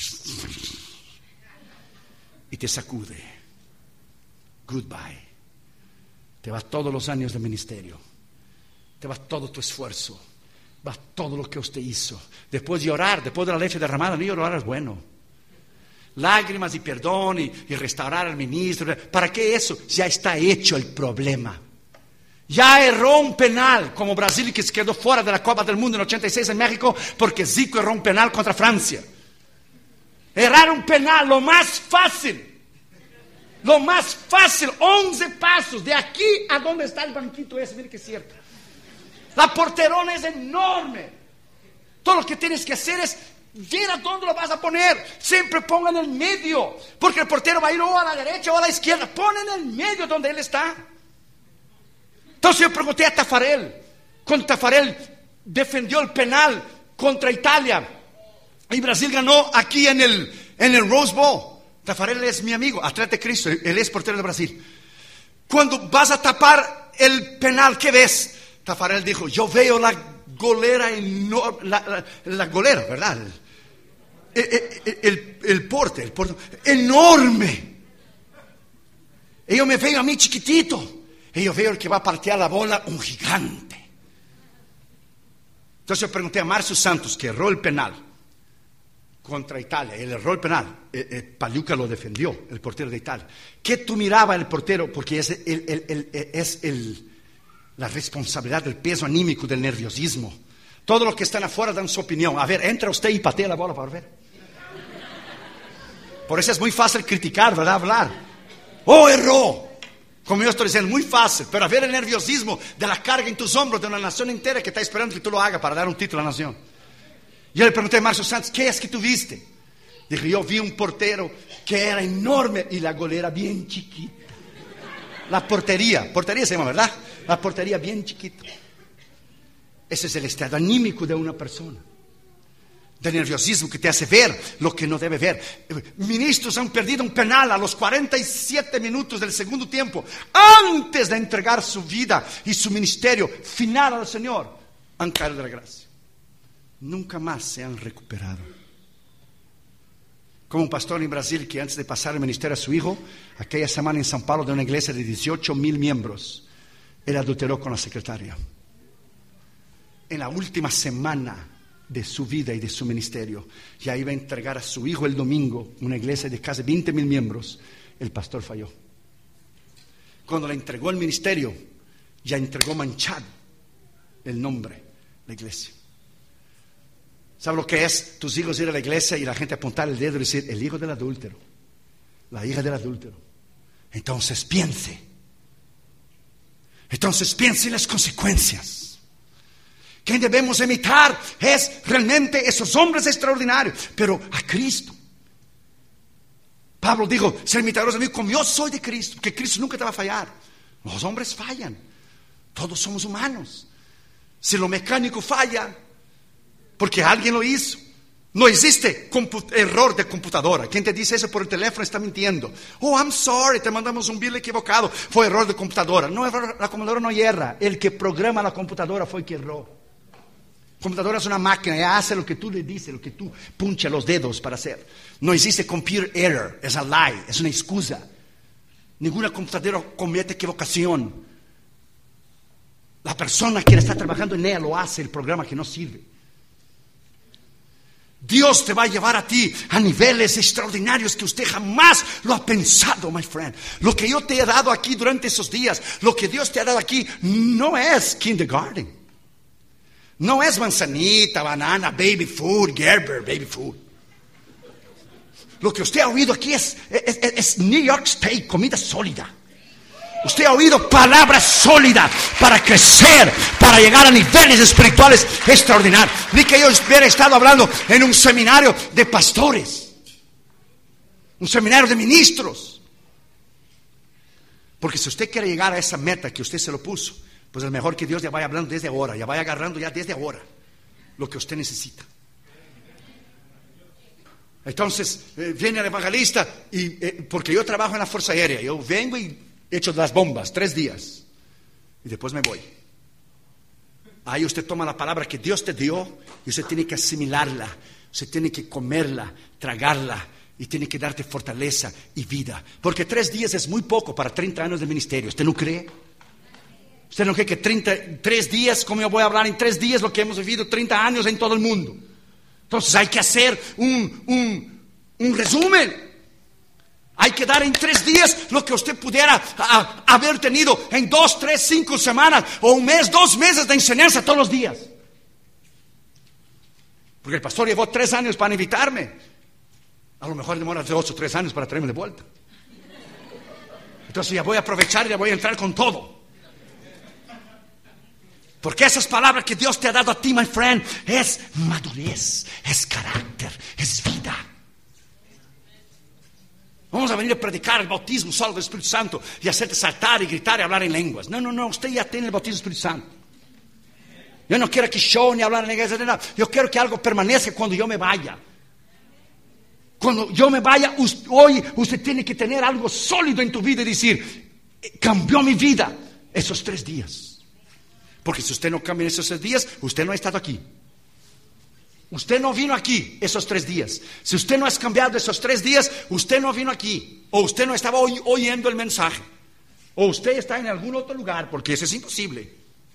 y te sacude. Goodbye. Te vas todos los años de ministerio, te va todo tu esfuerzo, va todo lo que usted hizo. Después de orar, después de la leche derramada, ni orar es bueno. Lágrimas y perdón y, y restaurar al ministro. ¿Para qué eso? Ya está hecho el problema. Ya erró un penal, como Brasil, que se quedó fuera de la Copa del Mundo en ochenta y seis en México, porque Zico erró un penal contra Francia. Errar un penal, lo más fácil. Lo más fácil, once pasos de aquí a donde está el banquito ese, mire que es cierto. La porterona es enorme. Todo lo que tienes que hacer es ver a dónde lo vas a poner. Siempre ponga en el medio, porque el portero va a ir o a la derecha o a la izquierda. Pon en el medio donde él está. Entonces yo pregunté a Tafarel, cuando Tafarel defendió el penal contra Italia y Brasil ganó aquí en el, en el Rose Bowl. Tafarel es mi amigo, atleta de Cristo, él es portero de Brasil. Cuando vas a tapar el penal, ¿qué ves? Tafarel dijo, yo veo la golera enorme, la, la, la golera, ¿verdad? El, el, el, el porte, el porte, enorme. Y yo me veo a mí chiquitito. Y yo veo el que va a patear la bola, un gigante. Entonces yo pregunté a Márcio Santos, que erró el penal contra Italia. Él erró el penal. Eh, eh, Pagliuca lo defendió, el portero de Italia. ¿Qué tú mirabas el portero? Porque es, el, el, el, el, es el, la responsabilidad del peso anímico, del nerviosismo. Todos los que están afuera dan su opinión. A ver, entra usted y patea la bola para ver. Por eso es muy fácil criticar, ¿verdad? Hablar. ¡Oh, erró! Como yo estoy diciendo, muy fácil, pero a ver el nerviosismo de la carga en tus hombros de una nación entera que está esperando que tú lo hagas para dar un título a la nación. Yo le pregunté a Márcio Santos, ¿qué es que tú viste? Dije, yo vi un portero que era enorme y la golera bien chiquita. La portería, portería se llama, ¿verdad? La portería bien chiquita. Ese es el estado anímico de una persona. Del nerviosismo que te hace ver lo que no debe ver. Ministros han perdido un penal a los cuarenta y siete minutos del segundo tiempo, antes de entregar su vida y su ministerio final al Señor. Han caído de la gracia. Nunca más se han recuperado. Como un pastor en Brasil que antes de pasar el ministerio a su hijo, aquella semana en São Paulo, de una iglesia de dieciocho mil miembros, él adulteró con la secretaria. En la última semana de su vida y de su ministerio, ya iba a entregar a su hijo el domingo, una iglesia de casi veinte mil miembros. El pastor falló. Cuando le entregó el ministerio, ya entregó manchado el nombre de la iglesia. ¿Sabe lo que es tus hijos ir a la iglesia y la gente apuntar el dedo y decir, el hijo del adúltero, la hija del adúltero? Entonces piense. Entonces piense en las consecuencias. Quien debemos imitar es realmente esos hombres extraordinarios, pero a Cristo. Pablo dijo, ser imitadores de mí como yo soy de Cristo, que Cristo nunca te va a fallar. Los hombres fallan, todos somos humanos. Si lo mecánico falla, porque alguien lo hizo. No existe error de computadora. Quien te dice eso por el teléfono está mintiendo. Oh, I'm sorry, te mandamos un bill equivocado. Fue error de computadora. No, la computadora no erra. El que programa la computadora fue el que erró. La computadora es una máquina, ella hace lo que tú le dices, lo que tú punchas los dedos para hacer. No existe computer error, es a lie, es una excusa. Ninguna computadora comete equivocación. La persona que está trabajando en ella lo hace, el programa que no sirve. Dios te va a llevar a ti a niveles extraordinarios que usted jamás lo ha pensado, my friend. Lo que yo te he dado aquí durante esos días, lo que Dios te ha dado aquí, no es kindergarten. No es manzanita, banana, baby food, Gerber, baby food. Lo que usted ha oído aquí es, es, es New York Steak, comida sólida. Usted ha oído palabras sólidas para crecer, para llegar a niveles espirituales extraordinarios. Ni que yo hubiera estado hablando en un seminario de pastores, un seminario de ministros. Porque si usted quiere llegar a esa meta que usted se lo puso, pues es mejor que Dios ya vaya hablando desde ahora, ya vaya agarrando ya desde ahora lo que usted necesita. Entonces eh, viene el evangelista y eh, porque yo trabajo en la Fuerza Aérea, yo vengo y echo las bombas tres días y después me voy. Ahí usted toma la palabra que Dios te dio y usted tiene que asimilarla, usted tiene que comerla, tragarla y tiene que darte fortaleza y vida, porque tres días es muy poco para treinta años de ministerio. ¿Usted no cree? ¿Usted no cree que treinta, tres días, como yo voy a hablar en tres días lo que hemos vivido treinta años en todo el mundo? Entonces hay que hacer un, un, un resumen. Hay que dar en tres días lo que usted pudiera a, haber tenido en dos, tres, cinco semanas o un mes, dos meses de enseñanza todos los días. Porque el pastor llevó tres años para invitarme. A lo mejor demora dos o tres años para traerme de vuelta. Entonces ya voy a aprovechar y ya voy a entrar con todo. Porque esas palabras que Dios te ha dado a ti, my friend, es madurez, es carácter, es vida. Vamos a venir a predicar el bautismo solo del Espíritu Santo y hacerte saltar y gritar y hablar en lenguas. No, no, no, usted ya tiene el bautismo del Espíritu Santo. Yo no quiero que show ni hablar en lenguas, no. Yo quiero que algo permanezca cuando yo me vaya. Cuando yo me vaya, usted, hoy usted tiene que tener algo sólido en tu vida y decir, cambió mi vida esos tres días. Porque si usted no cambia en esos tres días, usted no ha estado aquí. Usted no vino aquí esos tres días. Si usted no ha cambiado esos tres días, usted no vino aquí. O usted no estaba oy- oyendo el mensaje. O usted está en algún otro lugar, porque eso es imposible.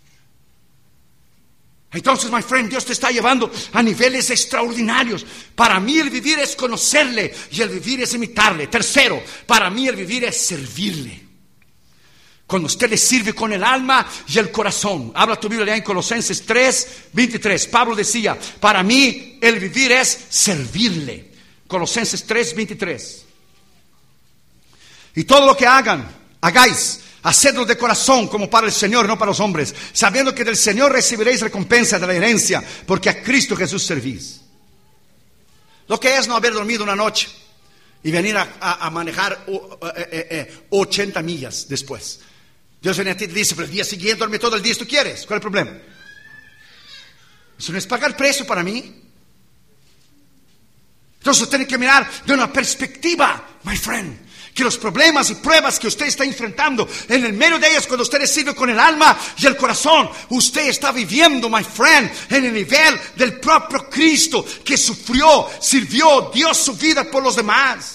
Entonces, my friend, Dios te está llevando a niveles extraordinarios. Para mí el vivir es conocerle y el vivir es imitarle. Tercero, para mí el vivir es servirle. Cuando usted le sirve con el alma y el corazón. Habla tu Biblia en Colosenses tres, veintitrés. Pablo decía, para mí el vivir es servirle. Colosenses tres, veintitrés. Y todo lo que hagan, hagáis, hacedlo de corazón como para el Señor, no para los hombres, sabiendo que del Señor recibiréis recompensa de la herencia, porque a Cristo Jesús servís. Lo que es no haber dormido una noche y venir a, a, a manejar uh, uh, uh, uh, ochenta millas después. Dios viene a ti y te dice, pero el día siguiente duerme todo el día si tú quieres. ¿Cuál es el problema? Eso no es pagar precio para mí. Entonces usted tiene que mirar de una perspectiva, my friend, que los problemas y pruebas que usted está enfrentando, en el medio de ellas, cuando usted recibe con el alma y el corazón, usted está viviendo, my friend, en el nivel del propio Cristo, que sufrió, sirvió, dio su vida por los demás.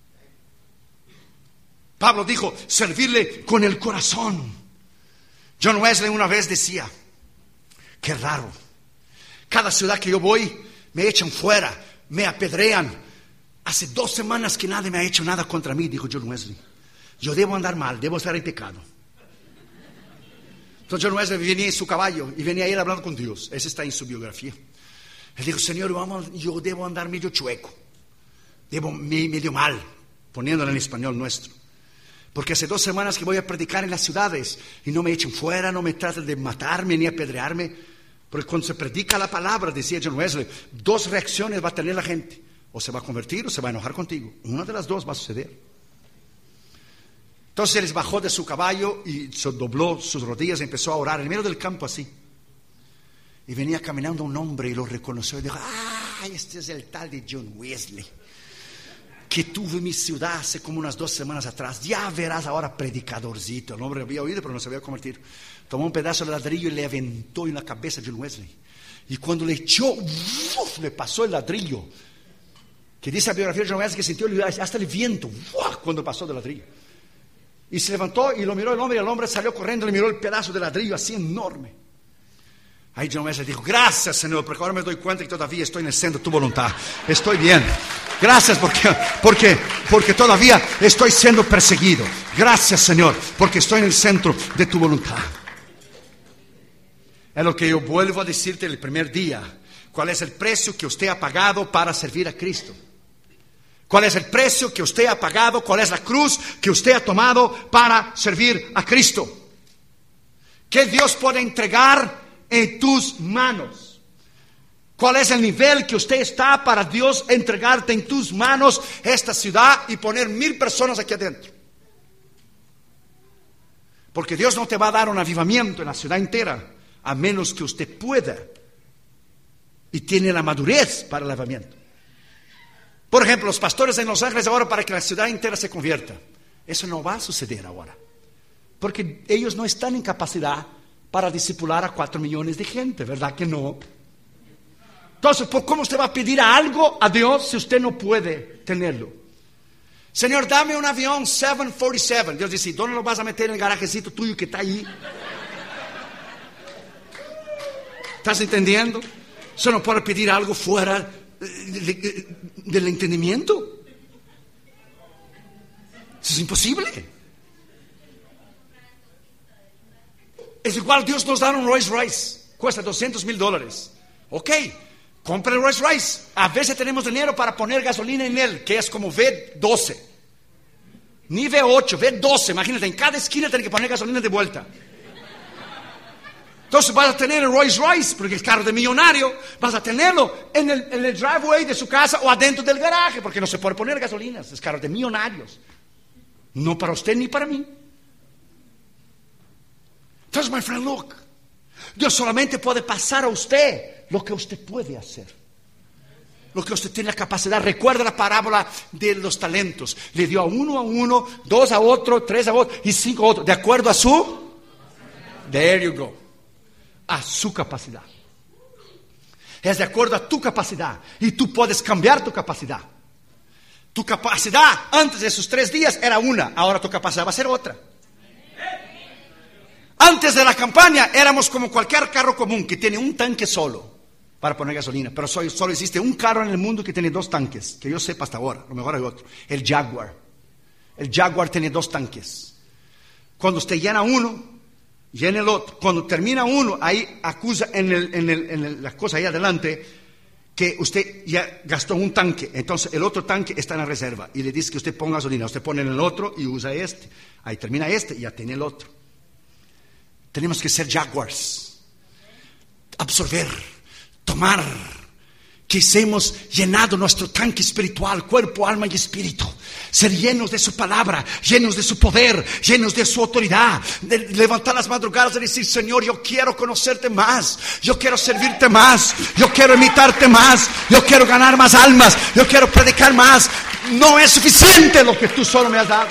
Pablo dijo, servirle con el corazón. John Wesley una vez decía, qué raro, cada ciudad que yo voy me echan fuera, me apedrean. Hace dos semanas que nadie me ha hecho nada contra mí, dijo John Wesley. Yo debo andar mal, debo estar en pecado. Entonces John Wesley venía en su caballo y venía a ir hablando con Dios. Ese está en su biografía. Él dijo, Señor, vamos, yo debo andar medio chueco, debo medio mal, poniéndolo en español nuestro. Porque hace dos semanas que voy a predicar en las ciudades y no me echan fuera, no me tratan de matarme ni apedrearme. Porque cuando se predica la palabra, decía John Wesley, dos reacciones va a tener la gente. O se va a convertir o se va a enojar contigo. Una de las dos va a suceder. Entonces él bajó de su caballo y se dobló sus rodillas y empezó a orar en medio del campo así. Y venía caminando un hombre y lo reconoció y dijo, ah, este es el tal de John Wesley, que tuve en mi ciudad hace como unas dos semanas atrás. Ya verás ahora, predicadorcito. El hombre había oído pero no se había convertido. Tomó un pedazo de ladrillo y le aventó en la cabeza a John Wesley. Y cuando le echó, uf, le pasó el ladrillo. Que dice la biografía de John Wesley que sintió hasta el viento ¡buah! Cuando pasó del ladrillo. Y se levantó y lo miró el hombre y el hombre salió corriendo y le miró el pedazo de ladrillo así enorme. Ahí John Wesley dijo, gracias Señor, porque ahora me doy cuenta que todavía estoy en el centro de tu voluntad. Estoy bien. Gracias porque, porque, porque todavía estoy siendo perseguido. Gracias Señor, porque estoy en el centro de tu voluntad. Es lo que yo vuelvo a decirte el primer día. ¿Cuál es el precio que usted ha pagado para servir a Cristo? ¿Cuál es el precio que usted ha pagado? ¿Cuál es la cruz que usted ha tomado para servir a Cristo? ¿Qué Dios puede entregar en tus manos? ¿Cuál es el nivel que usted está para Dios entregarte en tus manos esta ciudad y poner mil personas aquí adentro? Porque Dios no te va a dar un avivamiento en la ciudad entera a menos que usted pueda y tiene la madurez para el avivamiento. Por ejemplo, los pastores en Los Ángeles ahora para que la ciudad entera se convierta. Eso no va a suceder ahora, porque ellos no están en capacidad para discipular a cuatro millones de gente, ¿verdad que no? Entonces, ¿cómo usted va a pedir algo a Dios si usted no puede tenerlo? Señor, dame un avión siete cuarenta y siete. Dios dice, ¿dónde lo vas a meter en el garajecito tuyo que está ahí? ¿Estás entendiendo? Usted no puede pedir algo fuera de, de, del entendimiento. Eso es imposible. Es igual, Dios nos da un Rolls Royce, cuesta doscientos mil dólares. Ok, compra el Rolls Royce. A veces tenemos dinero para poner gasolina en él, que es como V doce. Ni V ocho, V doce. Imagínate, en cada esquina tiene que poner gasolina de vuelta. Entonces vas a tener el Rolls Royce, porque es carro de millonario, vas a tenerlo en el, en el driveway de su casa o adentro del garaje, porque no se puede poner gasolina, es carro de millonarios. No para usted ni para mí. Entonces, my friend, look, Dios solamente puede pasar a usted lo que usted puede hacer, lo que usted tiene la capacidad. Recuerda la parábola de los talentos. Le dio a uno a uno, dos a otro, tres a otro y cinco a otro, de acuerdo a su, there you go, a su capacidad. Es de acuerdo a tu capacidad, y tú puedes cambiar tu capacidad. Tu capacidad antes de esos tres días era una, ahora tu capacidad va a ser otra. Antes de la campaña éramos como cualquier carro común que tiene un tanque solo para poner gasolina, pero solo, solo existe un carro en el mundo que tiene dos tanques, que yo sepa hasta ahora, a lo mejor hay otro, el Jaguar. El Jaguar tiene dos tanques. Cuando usted llena uno, llena el otro. Cuando termina uno, ahí acusa en, el, en, el, en el, la cosa ahí adelante que usted ya gastó un tanque, entonces el otro tanque está en la reserva y le dice que usted ponga gasolina, usted pone en el otro y usa este, ahí termina este y ya tiene el otro. Tenemos que ser Jaguars, absorber, tomar, que hemos llenado nuestro tanque espiritual, cuerpo, alma y espíritu, ser llenos de su palabra, llenos de su poder, llenos de su autoridad, de levantar las madrugadas y decir, Señor, yo quiero conocerte más, yo quiero servirte más, yo quiero imitarte más, yo quiero ganar más almas, yo quiero predicar más. No es suficiente lo que tú solo me has dado.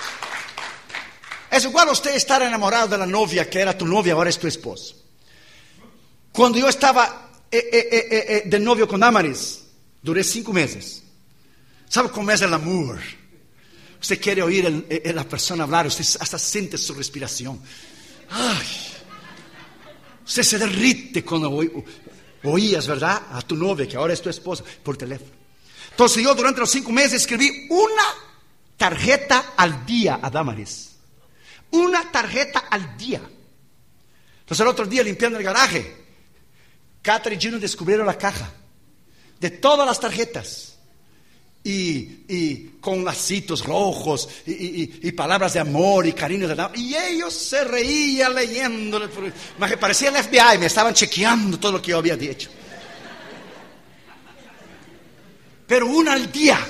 Es igual a usted estar enamorado de la novia que era tu novia, ahora es tu esposo. Cuando yo estaba eh, eh, eh, eh, de novio con Damaris, duré cinco meses. ¿Sabe cómo es el amor? Usted quiere oír a la persona hablar, usted hasta siente su respiración. Ay, usted se derrite cuando oí, oías, ¿verdad? A tu novia, que ahora es tu esposa, por teléfono. Entonces yo durante los cinco meses escribí una tarjeta al día a Damaris. Una tarjeta al día. Entonces el otro día limpiando el garaje, Catra y Gino descubrieron la caja de todas las tarjetas y, y con lacitos rojos y, y, y palabras de amor y cariño de amor, y ellos se reían leyendo. Me parecía el F B I, me estaban chequeando todo lo que yo había dicho. Pero una al día.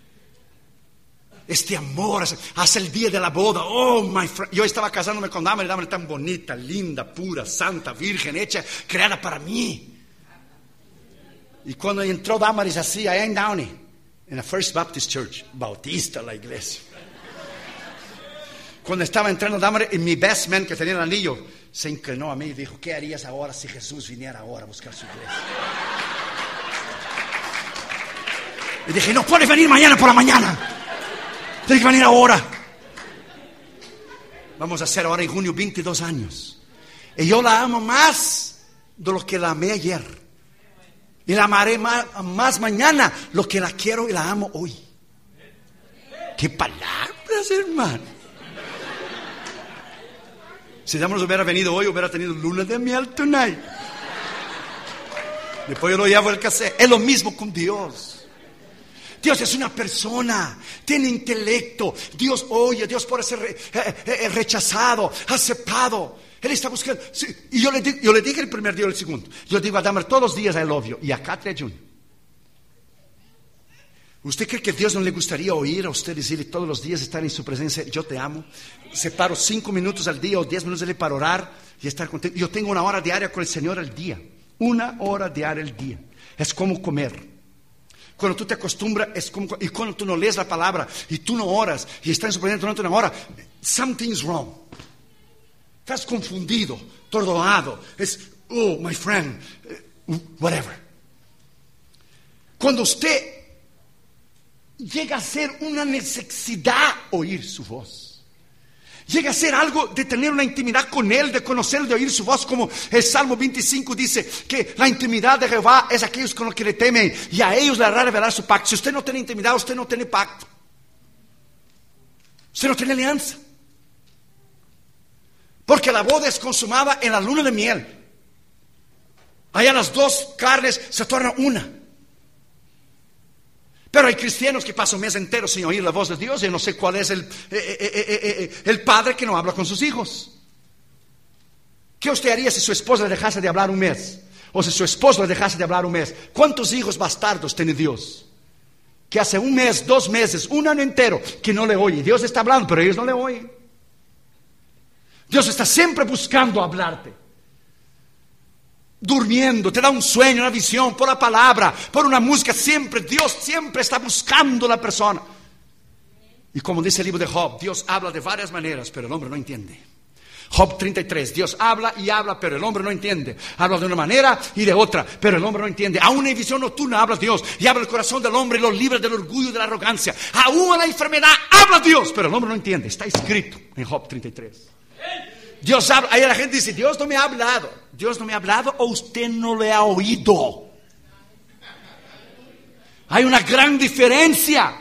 Este amor hace el día de la boda. Oh, my friend. Yo estaba casándome con Damaris, Damaris tan bonita, linda, pura, santa, virgen, hecha, creada para mí. Y cuando entró Damaris así, allá en Downey, en la First Baptist Church, bautista la iglesia. Cuando estaba entrando Damaris, y mi best man que tenía el anillo, se inclinó a mí y dijo, ¿qué harías ahora si Jesús viniera ahora a buscar su iglesia? Y dije, no puedes venir mañana por la mañana. Tienes que venir ahora. Vamos a hacer ahora en junio veintidós años. Y yo la amo más de lo que la amé ayer. Y la amaré más, más mañana, lo que la quiero y la amo hoy. ¡Qué palabras, hermano! Si Dios hubiera venido hoy, hubiera tenido luna de miel tonight. Después yo lo llevo el cassette. Es lo mismo con Dios. Dios es una persona, tiene intelecto. Dios oye, Dios puede ser re, eh, eh, rechazado, aceptado. Él está buscando. Sí, y yo le, di, yo le dije el primer día o el segundo. Yo digo a Dahmer todos los días I love you. Y acá tres junio. ¿Usted cree que a Dios no le gustaría oír a usted decirle todos los días, estar en su presencia, yo te amo? Separo cinco minutos al día o diez minutos al día para orar y estar contento. Yo tengo una hora diaria con el Señor al día. Una hora diaria al día. Es como comer. Cuando tú te acostumbras, es como. Y cuando tú no lees la palabra y tú no oras y estás en su presencia durante una hora, something's wrong. Estás confundido, tordoado. Es, oh, my friend, uh, whatever. Cuando usted llega a ser una necesidad oír su voz, llega a ser algo de tener una intimidad con Él, de conocerlo, de oír su voz, como el Salmo veinticinco dice, que la intimidad de Jehová es aquellos con los que le temen, y a ellos le hará revelar su pacto. Si usted no tiene intimidad, usted no tiene pacto, usted no tiene alianza, porque la boda es consumada en la luna de miel. Allá las dos carnes se tornan una. Pero hay cristianos que pasan un mes entero sin oír la voz de Dios. Y no sé cuál es el, eh, eh, eh, eh, el padre que no habla con sus hijos. ¿Qué usted haría si su esposa le dejase de hablar un mes? O si su esposo le dejase de hablar un mes. ¿Cuántos hijos bastardos tiene Dios? Que hace un mes, dos meses, un año entero que no le oye. Dios está hablando, pero ellos no le oyen. Dios está siempre buscando hablarte. Durmiendo, te da un sueño, una visión, por la palabra, por una música, siempre, Dios siempre está buscando a la persona. Y como dice el libro de Job, Dios habla de varias maneras, pero el hombre no entiende. Job treinta y tres, Dios habla y habla, pero el hombre no entiende. Habla de una manera y de otra, pero el hombre no entiende. Aún en visión nocturna habla Dios y habla el corazón del hombre y lo libra del orgullo y de la arrogancia. Aún en la enfermedad habla Dios, pero el hombre no entiende. Está escrito en Job treinta y tres. Dios habla, ahí la gente dice, Dios no me ha hablado. Dios no me ha hablado o usted no le ha oído. Hay una gran diferencia.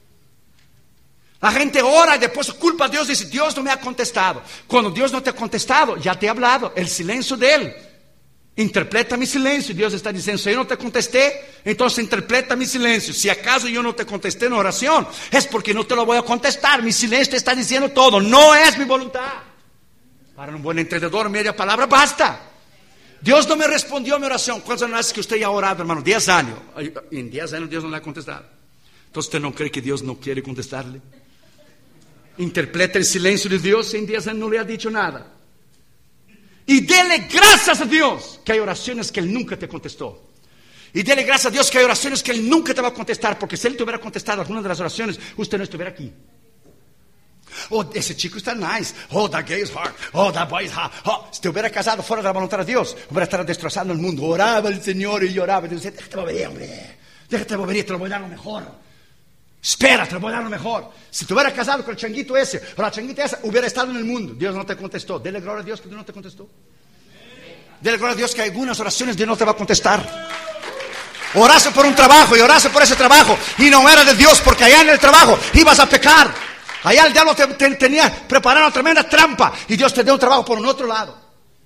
La gente ora y después culpa a Dios y dice, Dios no me ha contestado. Cuando Dios no te ha contestado, ya te ha hablado. El silencio de Él. Interpreta mi silencio. Dios está diciendo, si yo no te contesté, entonces interpreta mi silencio. Si acaso yo no te contesté en oración, es porque no te lo voy a contestar. Mi silencio te está diciendo todo. No es mi voluntad. Para un buen entendedor, media palabra basta. Dios no me respondió a mi oración. ¿Cuántos años hace que usted ya ha orado, hermano? Diez años. En diez años Dios no le ha contestado. Entonces usted no cree que Dios no quiere contestarle. Interpreta el silencio de Dios y en diez años no le ha dicho nada. Y dele gracias a Dios que hay oraciones que Él nunca te contestó. Y dele gracias a Dios que hay oraciones que Él nunca te va a contestar. Porque si Él te hubiera contestado alguna de las oraciones, usted no estuviera aquí. Oh, ese chico está nice. Oh, that gay is hard. Oh, that boy is hot. Oh, si te hubiera casado fuera de la voluntad de Dios, hubiera estado destrozando el mundo. Oraba el Señor y lloraba. Y decía, déjate mover, hombre. Déjate mover, te lo voy a dar lo mejor. Espera, te lo voy a dar lo mejor. Si te hubiera casado con el changuito ese o la changuita esa, hubiera estado en el mundo. Dios no te contestó. Dele gloria a Dios que Dios no te contestó. Dele gloria a Dios que algunas oraciones Dios no te va a contestar. Orase por un trabajo y orase por ese trabajo y no era de Dios porque allá en el trabajo ibas a pecar. Allá el diablo te, te, tenía preparado una tremenda trampa y Dios te dio un trabajo por un otro lado.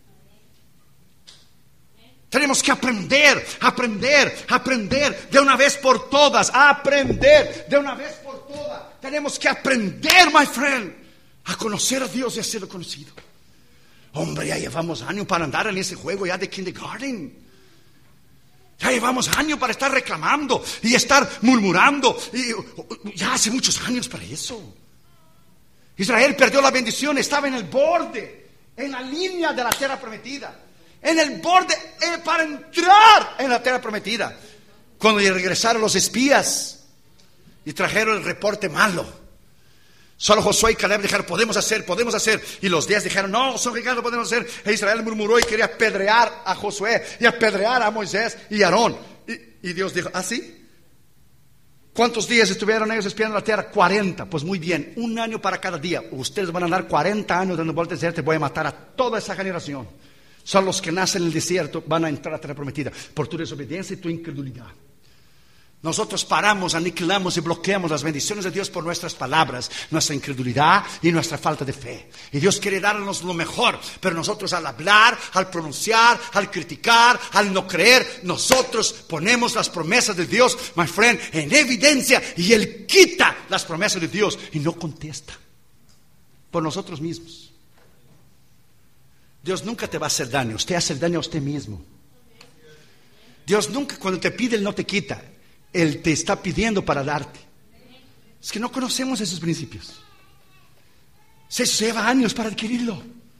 Tenemos que aprender, aprender, aprender de una vez por todas, aprender de una vez por todas. Tenemos que aprender, my friend, a conocer a Dios y a serlo conocido. Hombre, ya llevamos años para andar en ese juego ya de kindergarten. Ya llevamos años para estar reclamando y estar murmurando. Y ya hace muchos años para eso. Israel perdió la bendición, estaba en el borde, en la línea de la tierra prometida. En el borde eh, para entrar en la tierra prometida. Cuando regresaron los espías y trajeron el reporte malo. Solo Josué y Caleb dijeron, podemos hacer, podemos hacer. Y los diez dijeron, no, son gigantes, no podemos hacer. E Israel murmuró y quería apedrear a Josué y apedrear a Moisés y Aarón. Y, y Dios dijo, ¿ah, sí? ¿Cuántos días estuvieron ellos espiando la tierra? cuarenta. Pues muy bien, un año para cada día. Ustedes van a andar cuarenta años dando vueltas y te voy a matar a toda esa generación. Son los que nacen en el desierto, van a entrar a la tierra prometida por tu desobediencia y tu incredulidad. Nosotros paramos, aniquilamos y bloqueamos las bendiciones de Dios por nuestras palabras, nuestra incredulidad y nuestra falta de fe. Y Dios quiere darnos lo mejor, pero nosotros al hablar, al pronunciar, al criticar, al no creer, nosotros ponemos las promesas de Dios, my friend, en evidencia, y Él quita las promesas de Dios y no contesta por nosotros mismos. Dios nunca te va a hacer daño, usted hace el daño a usted mismo. Dios nunca, cuando te pide, Él no te quita. Él te está pidiendo para darte. Es que no conocemos esos principios. Se lleva años para adquirirlo.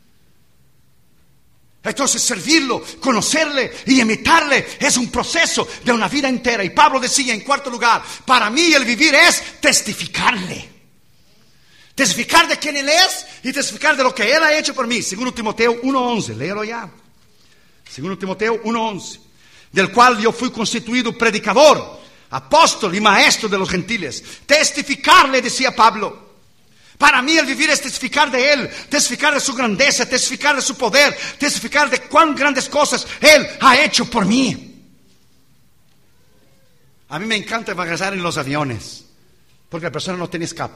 Entonces servirlo, conocerle y imitarle es un proceso de una vida entera. Y Pablo decía en cuarto lugar, para mí el vivir es testificarle. Testificar de quién Él es y testificar de lo que Él ha hecho por mí. Segundo Timoteo uno once, léalo ya. Segundo Timoteo uno once, del cual yo fui constituido predicador, apóstol y maestro de los gentiles. Testificarle, decía Pablo. Para mí el vivir es testificar de Él, testificar de su grandeza, testificar de su poder, testificar de cuán grandes cosas Él ha hecho por mí. A mí me encanta evangelizar en los aviones, porque la persona no tiene escape.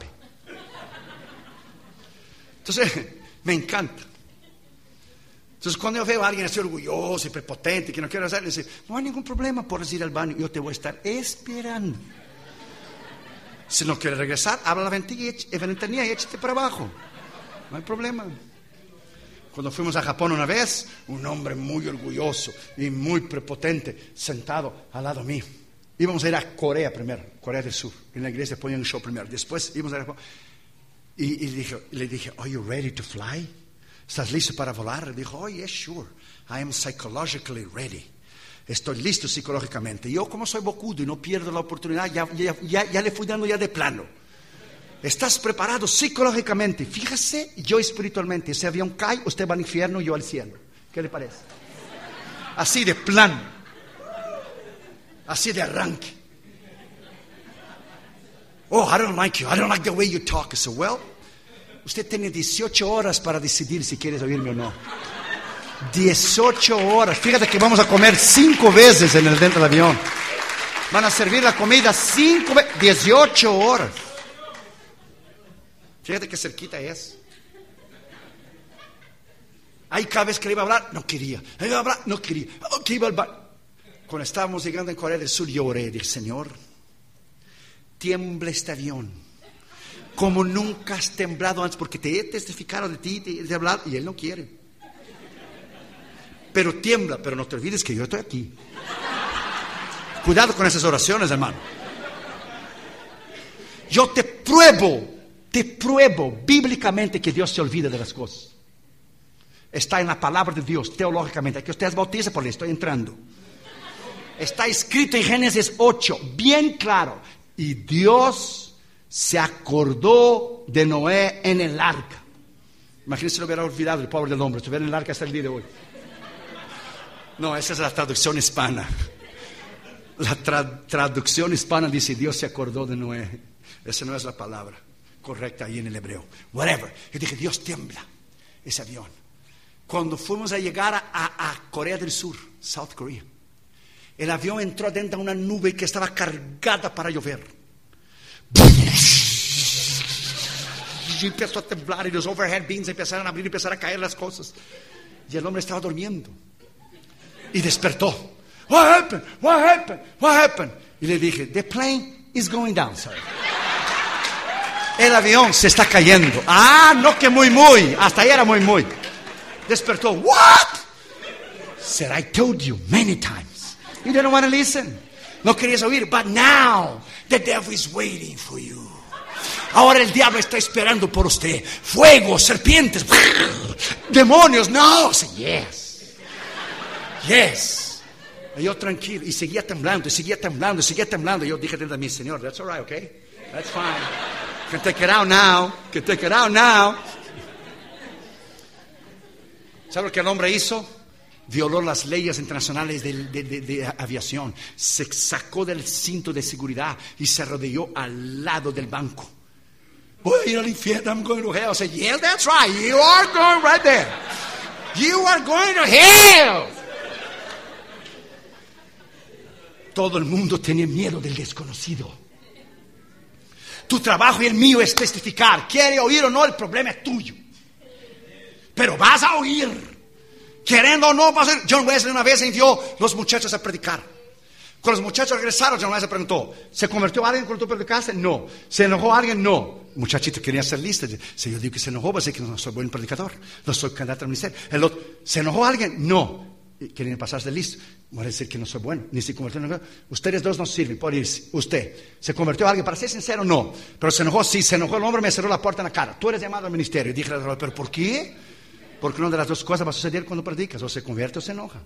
Entonces, me encanta. Entonces, cuando yo veo a alguien así orgulloso y prepotente, que no quiere hacer, le dice, no hay ningún problema, puedes ir al baño, yo te voy a estar esperando. Si no quiere regresar, abra la ventanilla y échate para abajo. No hay problema. Cuando fuimos a Japón una vez, un hombre muy orgulloso y muy prepotente sentado al lado mío. Íbamos a ir a Corea primero, Corea del Sur. En la iglesia ponían un show primero. Después íbamos a Japón. Y, y le, dije, le dije, are you ready to fly? ¿Estás listo para volar? Le dijo, oh yes, sure. I am psychologically ready. Estoy listo psicológicamente. Yo, como soy bocudo y no pierdo la oportunidad, ya, ya, ya, ya le fui dando ya de plano. ¿Estás preparado psicológicamente? Fíjese, yo espiritualmente. Ese avión cae, usted va al infierno, yo al cielo. ¿Qué le parece? Así de plano. Así de arranque. Oh, I don't like you. I don't like the way you talk. I said, well, usted tiene dieciocho horas para decidir si quieres oírme o no. dieciocho horas. Fíjate que vamos a comer cinco veces en el dentro del avión. Van a servir la comida cinco veces. dieciocho horas. Fíjate que cerquita es. Ahí cada vez que le iba a hablar, no quería. Le iba a hablar, no quería. Okay, iba al bar. Cuando estábamos llegando en Corea del Sur, yo oré. Dije, Señor, tiembla este avión como nunca has temblado antes, porque te he testificado de ti, te he hablado, y Él no quiere. Pero tiembla, pero no te olvides que yo estoy aquí. Cuidado con esas oraciones, hermano. Yo te pruebo, te pruebo bíblicamente que Dios se olvida de las cosas. Está en la palabra de Dios, teológicamente. Aquí ustedes bautizan, por ahí estoy entrando. Está escrito en Génesis ocho, bien claro. Y Dios se acordó de Noé en el arca. Imagínense si lo hubiera olvidado el pobre del hombre, estuviera en el arca hasta el día de hoy. No, esa es la traducción hispana. La tra- traducción hispana dice Dios se acordó de Noé. Esa no es la palabra correcta ahí en el hebreo. Whatever. Yo dije, Dios tiembla ese avión. Cuando fuimos a llegar a, a, a Corea del Sur, South Korea, el avión entró dentro de una nube que estaba cargada para llover. Y empezó a temblar y los overhead beams empezaron a abrir y empezaron a caer las cosas. Y el hombre estaba durmiendo. Y despertó. What happened? What happened? What happened? Y le dije, the plane is going down, sir. El avión se está cayendo. Ah, no que muy muy. Hasta ahí era muy muy. Despertó. What? Said, I told you many times. You didn't want to listen. No querías oír. But now the devil is waiting for you. Ahora el diablo está esperando por usted. Fuego, serpientes, demonios. No, yes. Yes. Y yo tranquilo. Y seguía temblando, y seguía temblando, y seguía temblando. Y yo dije dentro de mí, Señor, that's all right, okay? That's fine. Can take it out now. Can take it out now. ¿Sabe lo que el hombre hizo? Violó las leyes internacionales de, de, de, de aviación. Se sacó del cinto de seguridad y se rodeó al lado del banco. Voy a ir al infierno. I'm going to hell. I said, yeah, that's right. You are going right there. You are going to hell. Todo el mundo tiene miedo del desconocido. Tu trabajo y el mío es testificar. Quiere oír o no, el problema es tuyo. Pero vas a oír. Queriendo o no, vas a oír. John Wesley una vez envió los muchachos a predicar. Cuando los muchachos regresaron, John Wesley preguntó: ¿se convirtió alguien cuando tú predicaste? No. ¿Se enojó alguien? No. Muchachito quería ser listo. Si yo digo que se enojó, va a decir que no soy buen predicador, no soy candidato al ministerio. El otro: ¿se enojó alguien? No. Querían pasarse listo. Voy a decir que no soy bueno, ni se convirtió en... Ustedes dos no sirven, por irse. Usted, ¿se convirtió a alguien? Para ser sincero, no. Pero se enojó, sí, se enojó el hombre, me cerró la puerta en la cara. Tú eres llamado al ministerio. Y dije, ¿pero por qué? Porque una de las dos cosas va a suceder cuando predicas: o se convierte o se enoja.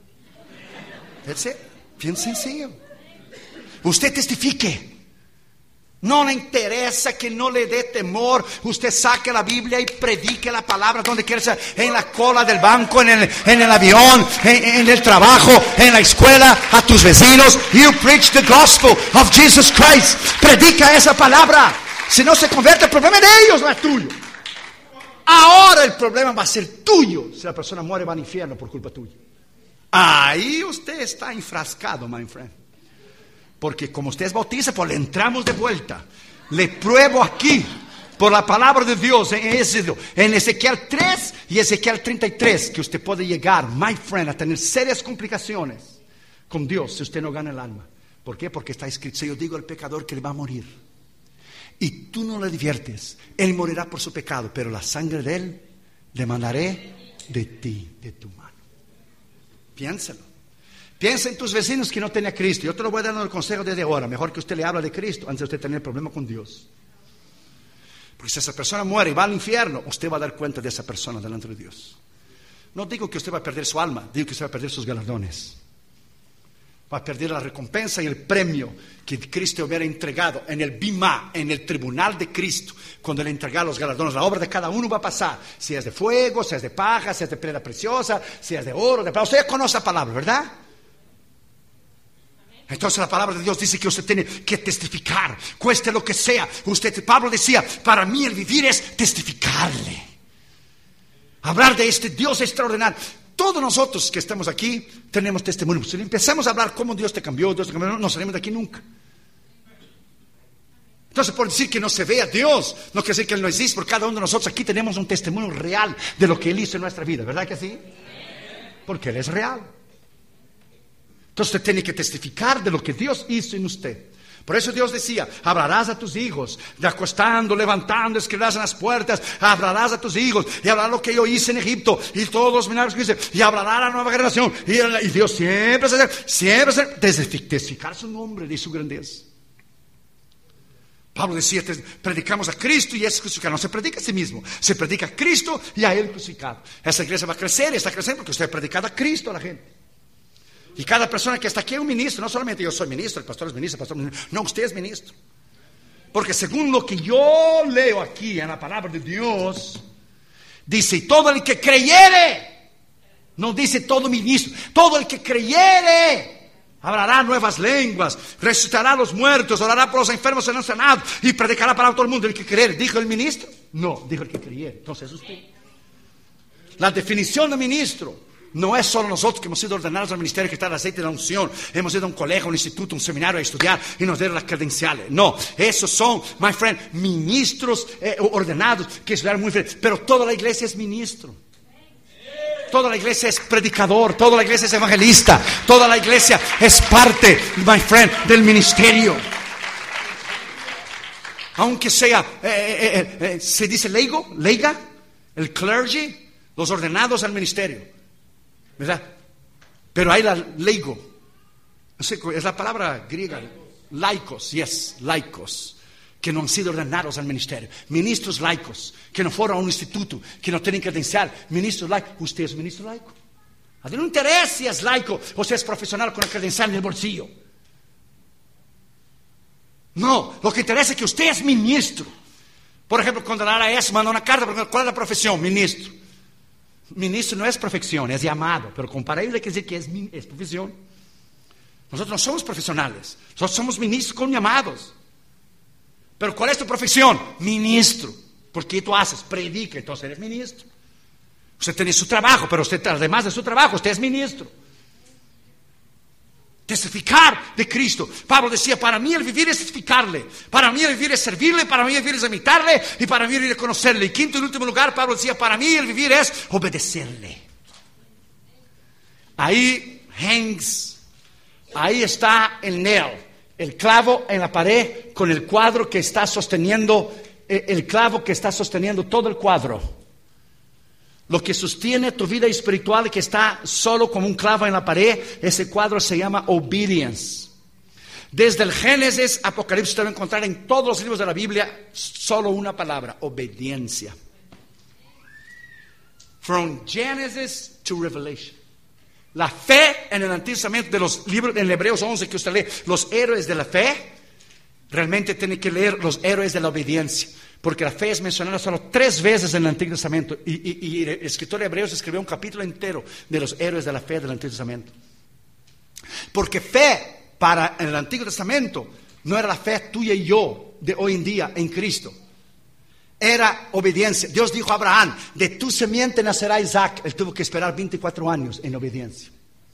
Es bien sencillo. Usted testifique. No le interesa que no le dé temor. Usted saque la Biblia y predique la palabra donde quiera ser. En la cola del banco, en el, en el avión, en, en el trabajo, en la escuela, a tus vecinos. You preach the gospel of Jesus Christ. Predica esa palabra. Si no se convierte, el problema es de ellos, no es tuyo. Ahora el problema va a ser tuyo. Si la persona muere, va al infierno por culpa tuya. Ahí usted está enfrascado, my friend. Porque como usted es bautiza, pues le entramos de vuelta. Le pruebo aquí, por la palabra de Dios, en Ezequiel tres y Ezequiel treinta y tres, que usted puede llegar, my friend, a tener serias complicaciones con Dios si usted no gana el alma. ¿Por qué? Porque está escrito: si yo digo al pecador que le va a morir y tú no le diviertes, él morirá por su pecado, pero la sangre de él le mandaré de ti, de tu mano. Piénsalo. Piensa en tus vecinos que no tienen a Cristo. Yo te lo voy a dar el consejo desde ahora. Mejor que usted le hable de Cristo antes de usted tener problema con Dios. Porque si esa persona muere y va al infierno, usted va a dar cuenta de esa persona delante de Dios. No digo que usted va a perder su alma, digo que usted va a perder sus galardones. Va a perder la recompensa y el premio que Cristo hubiera entregado en el bimá, en el tribunal de Cristo, cuando le entregara los galardones. La obra de cada uno va a pasar, si es de fuego, si es de paja, si es de piedra preciosa, si es de oro, de plata. Usted ya conoce la palabra, ¿verdad? Entonces la palabra de Dios dice que usted tiene que testificar, cueste lo que sea. Usted, Pablo decía: para mí el vivir es testificarle, hablar de este Dios extraordinario. Todos nosotros que estamos aquí tenemos testimonio. Si empezamos a hablar cómo Dios te cambió, Dios te cambió, no salimos de aquí nunca. Entonces, por decir que no se ve a Dios, no quiere decir que Él no existe, porque cada uno de nosotros aquí tenemos un testimonio real de lo que Él hizo en nuestra vida, ¿verdad que sí? Porque Él es real. Entonces usted tiene que testificar de lo que Dios hizo en usted. Por eso Dios decía: hablarás a tus hijos, de acostando, levantando, escribirás en las puertas, hablarás a tus hijos, y hablarás lo que yo hice en Egipto, y todos los milagros que hice, y hablará a la nueva generación. Y, y Dios siempre se hace, siempre se testificar su nombre y su grandeza. Pablo decía: predicamos a Cristo y es crucificado. No se predica a sí mismo, se predica a Cristo y a Él crucificado. Esa iglesia va a crecer, está creciendo porque usted ha predicado a Cristo a la gente. Y cada persona que está aquí es un ministro. No solamente yo soy ministro, el pastor es ministro, el pastor es ministro. No, usted es ministro. Porque según lo que yo leo aquí en la palabra de Dios, dice: todo el que creyere, no dice todo ministro, todo el que creyere hablará nuevas lenguas, resucitará a los muertos, orará por los enfermos en el sanado y predicará para todo el mundo. ¿El que creyere dijo el ministro? No, dijo el que creyere. Entonces es usted. La definición de ministro no es solo nosotros que hemos sido ordenados al ministerio, que está el aceite de la unción. Hemos ido a un colegio, un instituto, un seminario a estudiar y nos dieron las credenciales. No, esos son, my friend, ministros eh, ordenados que estudiaron muy bien. Pero toda la iglesia es ministro. Toda la iglesia es predicador. Toda la iglesia es evangelista. Toda la iglesia es parte, my friend, del ministerio. Aunque sea, eh, eh, eh, se dice leigo, leiga, el clergy, los ordenados al ministerio. ¿Verdad? Pero hay la leigo, es la palabra griega, laicos, yes, laicos, que no han sido ordenados al ministerio. Ministros laicos, que no fueron a un instituto, que no tienen credencial. Ministros laicos. ¿Usted es ministro laico? A Dios no interesa si es laico o si es profesional con la credencial en el bolsillo. No, lo que interesa es que usted es ministro. Por ejemplo, cuando la A S manda una carta, ¿cuál es la profesión? Ministro. Ministro no es profesión, es llamado. Pero para ellos hay que decir que es, es profesión. Nosotros no somos profesionales, nosotros somos ministros con llamados. Pero ¿cuál es tu profesión? Ministro. ¿Por qué tú haces? Predica, entonces eres ministro. Usted tiene su trabajo, pero usted, además de su trabajo, usted es ministro. Testificar de Cristo. Pablo decía, para mí el vivir es testificarle, para mí el vivir es servirle, para mí el vivir es imitarle y para mí el vivir es conocerle. Y quinto y último lugar, Pablo decía, para mí el vivir es obedecerle. Ahí hangs, ahí está el nail, el clavo en la pared con el cuadro que está sosteniendo, el clavo que está sosteniendo todo el cuadro. Lo que sostiene tu vida espiritual, que está solo como un clavo en la pared, ese cuadro se llama obedience. Desde el Génesis, Apocalipsis, te va a encontrar en todos los libros de la Biblia solo una palabra: obediencia. From Genesis to Revelation. La fe en el Antiguo Testamento, de los libros en Hebreos once que usted lee, los héroes de la fe, realmente tiene que leer los héroes de la obediencia. Porque la fe es mencionada solo tres veces en el Antiguo Testamento. Y, y, y el escritor de Hebreos escribió un capítulo entero de los héroes de la fe del Antiguo Testamento. Porque fe para en el Antiguo Testamento no era la fe tuya y yo de hoy en día en Cristo. Era obediencia. Dios dijo a Abraham, de tu semiente nacerá Isaac. Él tuvo que esperar veinticuatro años en obediencia.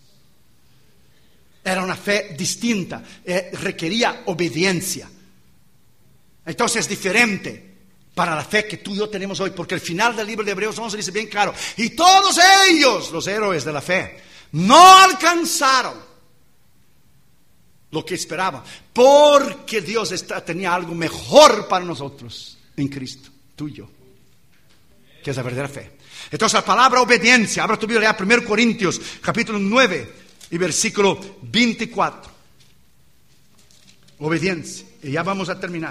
Era una fe distinta. Eh, requería obediencia. Entonces es diferente para la fe que tú y yo tenemos hoy, porque el final del libro de Hebreos once dice bien claro, y todos ellos, los héroes de la fe, no alcanzaron lo que esperaban, porque Dios está, tenía algo mejor para nosotros en Cristo, tú y yo, que es la verdadera fe. Entonces la palabra obediencia, abra tu Biblia a primero Corintios capítulo nueve y versículo veinticuatro. Obediencia, y ya vamos a terminar.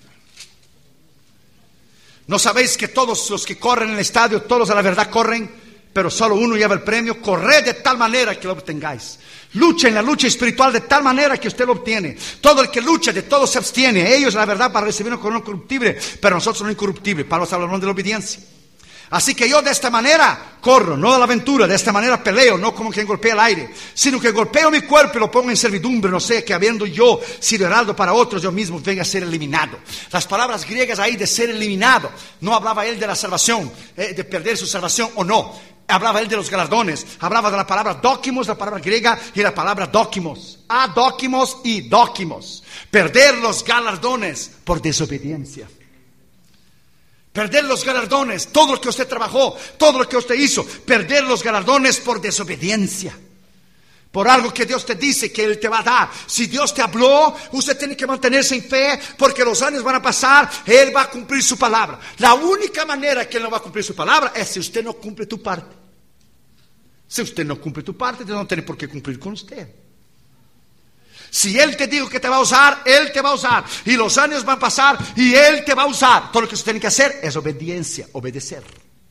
¿No sabéis que todos los que corren en el estadio, todos a la verdad corren, pero solo uno lleva el premio? Corred de tal manera que lo obtengáis. Lucha en la lucha espiritual de tal manera que usted lo obtiene. Todo el que lucha, de todo se abstiene. Ellos la verdad para recibir una corona incorruptible, pero nosotros no incorruptible. Pablo está hablando de la obediencia. Así que yo de esta manera corro, no de la aventura, de esta manera peleo, no como quien golpea el aire, sino que golpeo mi cuerpo y lo pongo en servidumbre, no sé, que habiendo yo sido heraldo para otros, yo mismo venga a ser eliminado. Las palabras griegas ahí de ser eliminado, no hablaba él de la salvación, eh, de perder su salvación o no, hablaba él de los galardones, hablaba de la palabra dóquimos, la palabra griega y la palabra dóquimos, adóquimos y dóquimos, perder los galardones por desobediencia. Perder los galardones, todo lo que usted trabajó, todo lo que usted hizo, perder los galardones por desobediencia, por algo que Dios te dice que Él te va a dar. Si Dios te habló, usted tiene que mantenerse en fe, porque los años van a pasar, Él va a cumplir su palabra. La única manera que Él no va a cumplir su palabra es si usted no cumple tu parte. Si usted no cumple tu parte, Dios no tiene por qué cumplir con usted. Si Él te dijo que te va a usar, Él te va a usar. Y los años van a pasar y Él te va a usar. Todo lo que usted tiene que hacer es obediencia, obedecer.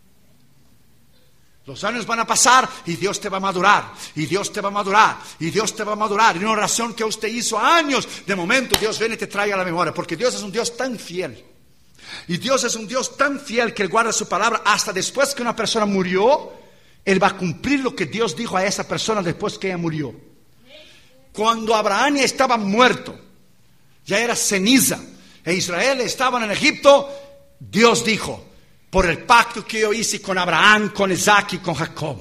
Los años van a pasar y Dios te va a madurar. Y Dios te va a madurar. Y Dios te va a madurar. Y una oración que usted hizo años, de momento Dios viene y te trae a la memoria. Porque Dios es un Dios tan fiel. Y Dios es un Dios tan fiel que Él guarda su palabra hasta después que una persona murió. Él va a cumplir lo que Dios dijo a esa persona después que ella murió. Cuando Abraham ya estaba muerto, ya era ceniza, e Israel estaban en Egipto, Dios dijo, por el pacto que yo hice con Abraham, con Isaac y con Jacob.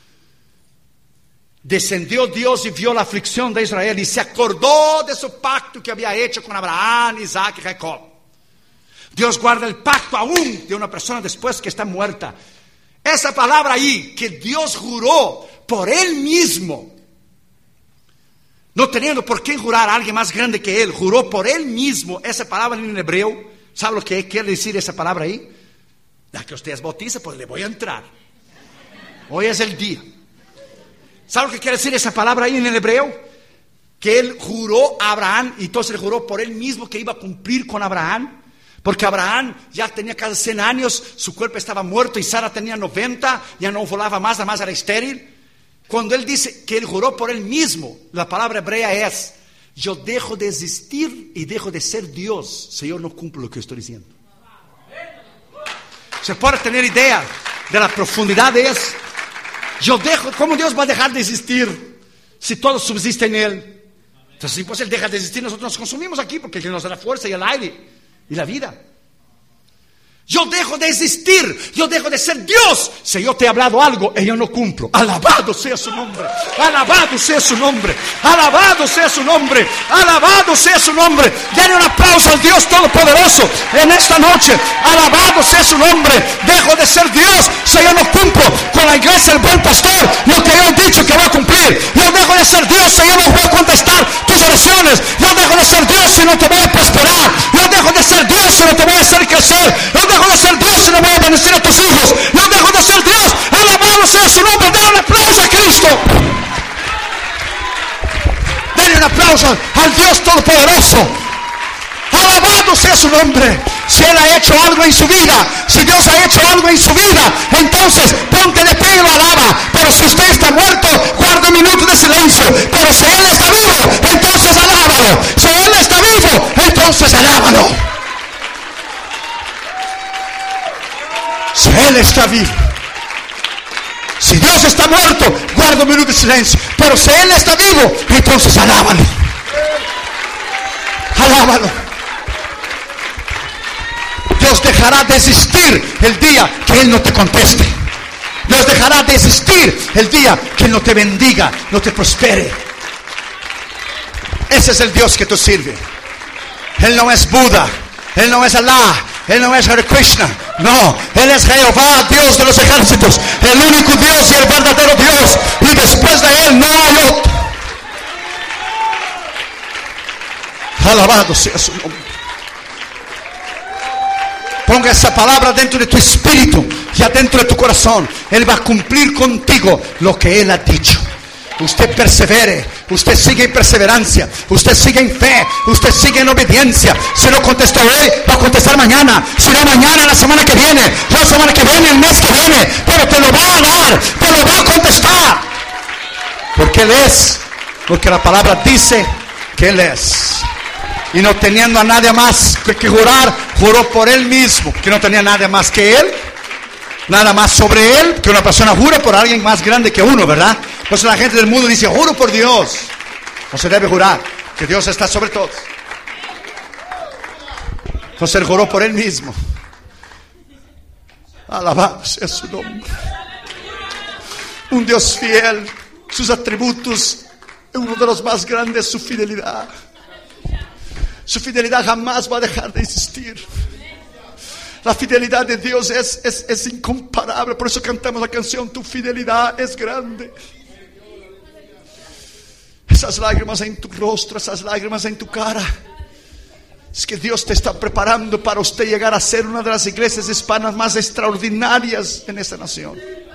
Descendió Dios y vio la aflicción de Israel y se acordó de su pacto que había hecho con Abraham, Isaac y Jacob. Dios guarda el pacto aún de una persona después que está muerta. Esa palabra ahí, que Dios juró por Él mismo, no teniendo por qué jurar a alguien más grande que Él, juró por Él mismo. Esa palabra en hebreo, ¿sabe lo que quiere decir esa palabra ahí? La que usted es bautiza, pues le voy a entrar. Hoy es el día. ¿Sabe lo que quiere decir esa palabra ahí en el hebreo? Que Él juró a Abraham, y entonces Él juró por Él mismo que iba a cumplir con Abraham. Porque Abraham ya tenía casi cien años, su cuerpo estaba muerto y Sara tenía noventa, ya no volaba más, además era estéril. Cuando Él dice que Él juró por Él mismo, la palabra hebrea es, yo dejo de existir y dejo de ser Dios si yo no cumplo lo que estoy diciendo. Se puede tener idea de la profundidad de eso. Yo dejo, ¿cómo Dios va a dejar de existir si todo subsiste en Él? Entonces, si pues Él deja de existir, nosotros nos consumimos aquí porque Él nos da la fuerza y el aire y la vida. Yo dejo de existir, yo dejo de ser Dios. Si yo te he hablado algo y yo no cumplo, alabado sea su nombre, alabado sea su nombre, alabado sea su nombre, alabado sea su nombre. Denle un aplauso al Dios Todopoderoso en esta noche. Alabado sea su nombre. Dejo de ser Dios si yo no cumplo con la iglesia del buen pastor lo que yo he dicho que voy a cumplir. Yo dejo de ser Dios si yo no voy a contestar tus oraciones. Yo dejo de ser Dios si no te voy a prosperar. Yo dejo de ser Dios si no te voy a hacer crecer. Yo dejo de ser Dios si no voy a bendecir a tus hijos. Yo dejo de ser Dios. Alabado sea su nombre. Denle un aplauso a Cristo. Denle un aplauso al Dios Todopoderoso. Alabado sea su nombre. Si Él ha hecho algo en su vida, si Dios ha hecho algo en su vida, entonces ponte de pie y lo alaba. Pero si usted está muerto, guarda un minuto de silencio. Pero si Él está vivo, entonces alábalo. Si Él está vivo, entonces alábalo. Si Él está vivo. Si Dios está muerto, guarda un minuto de silencio. Pero si Él está vivo, entonces alábalo. Alábalo. Dios dejará de existir el día que Él no te conteste. Dios dejará de existir el día que Él no te bendiga, no te prospere. Ese es el Dios que tú sirves. Él no es Buda, Él no es Alá, Él no es Hare Krishna. No, Él es Jehová, Dios de los ejércitos, el único Dios y el verdadero Dios. Y después de Él no hay otro. Alabado sea su nombre. Ponga esa palabra dentro de tu espíritu y adentro de tu corazón. Él va a cumplir contigo lo que Él ha dicho. Usted persevere, usted sigue en perseverancia, usted sigue en fe, usted sigue en obediencia. Si no contestó hoy, va a contestar mañana. Si no mañana, la semana que viene, la semana que viene, el mes que viene. Pero te lo va a dar, te lo va a contestar. Porque Él es, porque la palabra dice que Él es. Y no teniendo a nadie más que, que jurar, juró por Él mismo, que no tenía nadie más que Él, nada más sobre Él, que una persona jura por alguien más grande que uno, ¿verdad? Pues la gente del mundo dice, juro por Dios. No se debe jurar, que Dios está sobre todos. Entonces Él juró por Él mismo. Alabado sea su nombre. Un Dios fiel, sus atributos, uno de los más grandes, su fidelidad. Su fidelidad jamás va a dejar de existir. La fidelidad de Dios es, es, es incomparable. Por eso cantamos la canción, tu fidelidad es grande. Esas lágrimas en tu rostro, esas lágrimas en tu cara, es que Dios te está preparando para usted llegar a ser una de las iglesias hispanas más extraordinarias en esta nación.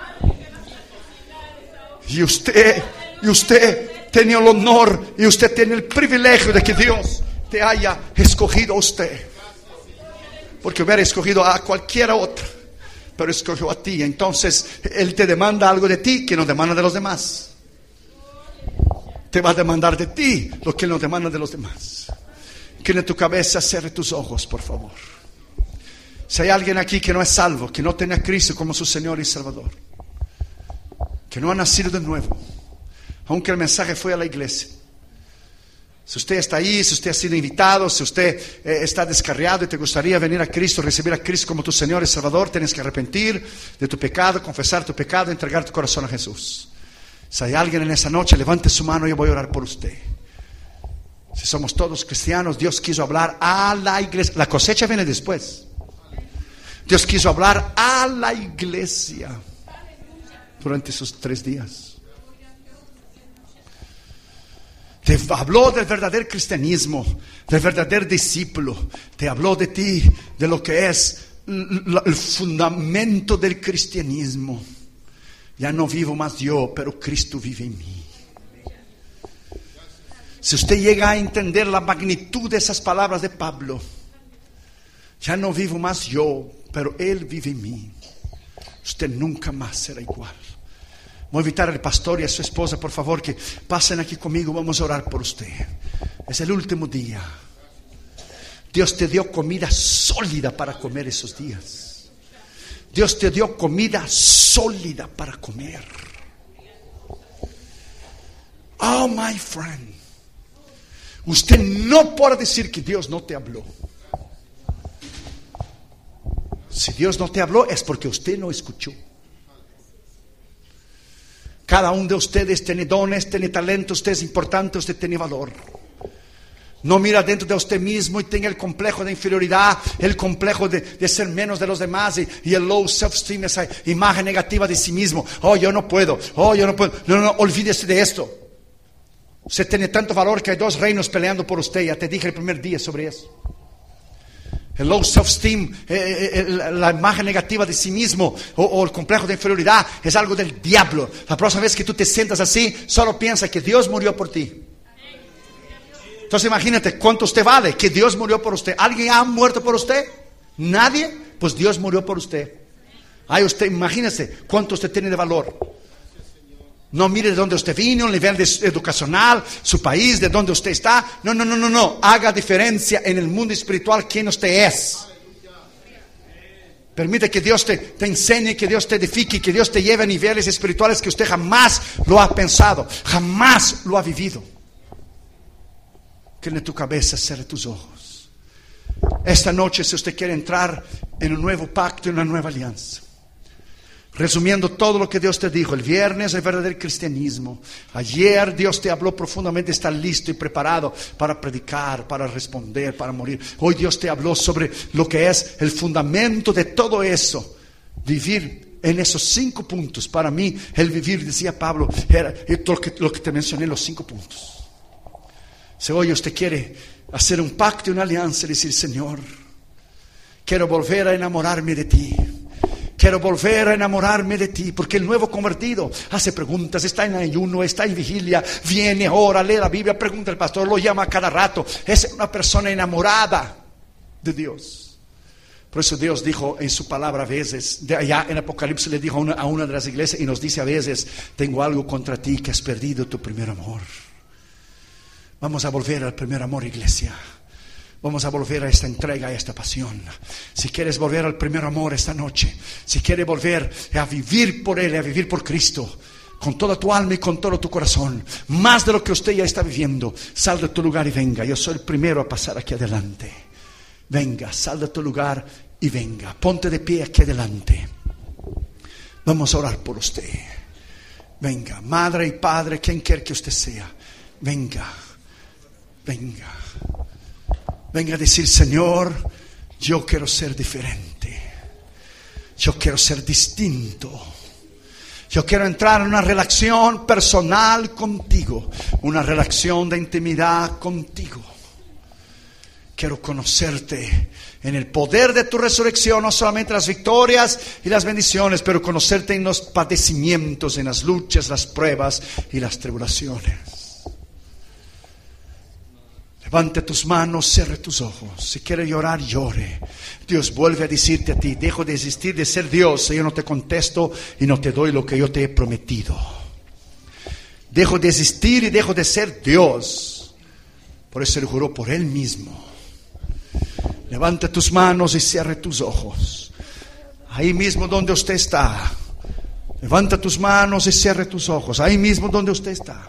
Y usted, y usted tiene el honor, y usted tiene el privilegio de que Dios te haya escogido a usted. Porque hubiera escogido a cualquiera otra, pero escogió a ti. Entonces Él te demanda algo de ti que no demanda de los demás. Te va a demandar de ti lo que no demanda de los demás. Inclina tu cabeza, cierre tus ojos, por favor. Si hay alguien aquí que no es salvo, que no tiene a Cristo como su Señor y Salvador, que no ha nacido de nuevo, aunque el mensaje fue a la iglesia. Si usted está ahí, si usted ha sido invitado, si usted eh, está descarriado y te gustaría venir a Cristo, recibir a Cristo como tu Señor y Salvador, tienes que arrepentir de tu pecado, confesar tu pecado, entregar tu corazón a Jesús. Si hay alguien en esa noche, levante su mano y yo voy a orar por usted. Si somos todos cristianos, Dios quiso hablar a la iglesia. La cosecha viene después. Dios quiso hablar a la iglesia durante esos tres días. Te habló del verdadero cristianismo, del verdadero discípulo. Te habló de ti, de lo que es el fundamento del cristianismo. Ya no vivo más yo, pero Cristo vive en mí. Si usted llega a entender la magnitud de esas palabras de Pablo, ya no vivo más yo, pero Él vive en mí, usted nunca más será igual. Voy a invitar al pastor y a su esposa, por favor, que pasen aquí conmigo. Vamos a orar por usted. Es el último día. Dios te dio comida sólida para comer esos días. Dios te dio comida sólida para comer. Oh, my friend. Usted no puede decir que Dios no te habló. Si Dios no te habló es porque usted no escuchó. Cada uno de ustedes tiene dones, tiene talento, usted es importante, usted tiene valor. No mira dentro de usted mismo y tenga el complejo de inferioridad, el complejo de, de ser menos de los demás y, y el low self-esteem, esa imagen negativa de sí mismo. Oh, yo no puedo, oh, yo no puedo. No, no, no, olvídese de esto. Usted tiene tanto valor que hay dos reinos peleando por usted. Ya te dije el primer día sobre eso. El low self-esteem, eh, eh, la imagen negativa de sí mismo o, o el complejo de inferioridad es algo del diablo. La próxima vez que tú te sientas así, solo piensa que Dios murió por ti. Entonces imagínate cuánto usted vale, que Dios murió por usted. ¿Alguien ha muerto por usted? ¿Nadie? Pues Dios murió por usted. Ay, usted, imagínese cuánto usted tiene de valor. No mire de dónde usted vino, el nivel de educacional, su país, de dónde usted está. No, no, no, no, no. Haga diferencia en el mundo espiritual quién usted es. Permite que Dios te, te enseñe, que Dios te edifique, que Dios te lleve a niveles espirituales que usted jamás lo ha pensado, jamás lo ha vivido. Que en tu cabeza, cierre tus ojos. Esta noche, si usted quiere entrar en un nuevo pacto, en una nueva alianza. Resumiendo todo lo que Dios te dijo, el viernes el verdadero cristianismo. Ayer Dios te habló profundamente, está listo y preparado para predicar, para responder, para morir. Hoy Dios te habló sobre lo que es el fundamento de todo eso. Vivir en esos cinco puntos. Para mí, el vivir, decía Pablo, era lo que, lo que te mencioné, los cinco puntos. Si hoy usted quiere hacer un pacto, una alianza, decir: Señor, quiero volver a enamorarme de ti. Quiero volver a enamorarme de ti, porque el nuevo convertido hace preguntas, está en ayuno, está en vigilia, viene, ora, lee la Biblia, pregunta al pastor, lo llama a cada rato. Es una persona enamorada de Dios. Por eso Dios dijo en su palabra a veces, de allá en Apocalipsis le dijo a una, a una de las iglesias y nos dice a veces: tengo algo contra ti, que has perdido tu primer amor. Vamos a volver al primer amor, iglesia. Vamos a volver a esta entrega, a esta pasión. Si quieres volver al primer amor esta noche, si quieres volver a vivir por Él, a vivir por Cristo, con toda tu alma y con todo tu corazón, más de lo que usted ya está viviendo, sal de tu lugar y venga. Yo soy el primero a pasar aquí adelante. Venga, sal de tu lugar y venga. Ponte de pie aquí adelante. Vamos a orar por usted. Venga, madre y padre, quien quiera que usted sea, venga, venga. Venga a decir: Señor, yo quiero ser diferente. Yo quiero ser distinto. Yo quiero entrar en una relación personal contigo. Una relación de intimidad contigo. Quiero conocerte en el poder de tu resurrección. No solamente las victorias y las bendiciones, pero conocerte en los padecimientos, en las luchas, las pruebas y las tribulaciones. Levante tus manos, cierre tus ojos. Si quiere llorar, llore. Dios vuelve a decirte a ti: dejo de desistir de ser Dios si yo no te contesto y no te doy lo que yo te he prometido. Dejo de existir y dejo de ser Dios. Por eso Él juró por Él mismo. Levante tus manos y cierre tus ojos. Ahí mismo donde usted está. Levanta tus manos y cierre tus ojos. Ahí mismo donde usted está.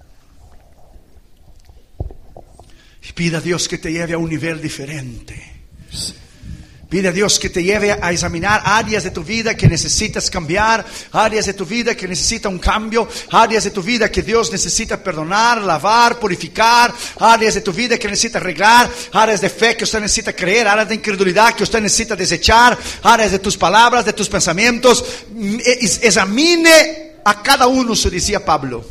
Y pida a Dios que te lleve a un nivel diferente. Pide a Dios que te lleve a examinar áreas de tu vida que necesitas cambiar, áreas de tu vida que necesitan un cambio, áreas de tu vida que Dios necesita perdonar, lavar, purificar, áreas de tu vida que necesita arreglar, áreas de fe que usted necesita creer, áreas de incredulidad que usted necesita desechar, áreas de tus palabras, de tus pensamientos. Examine a cada uno, se decía Pablo.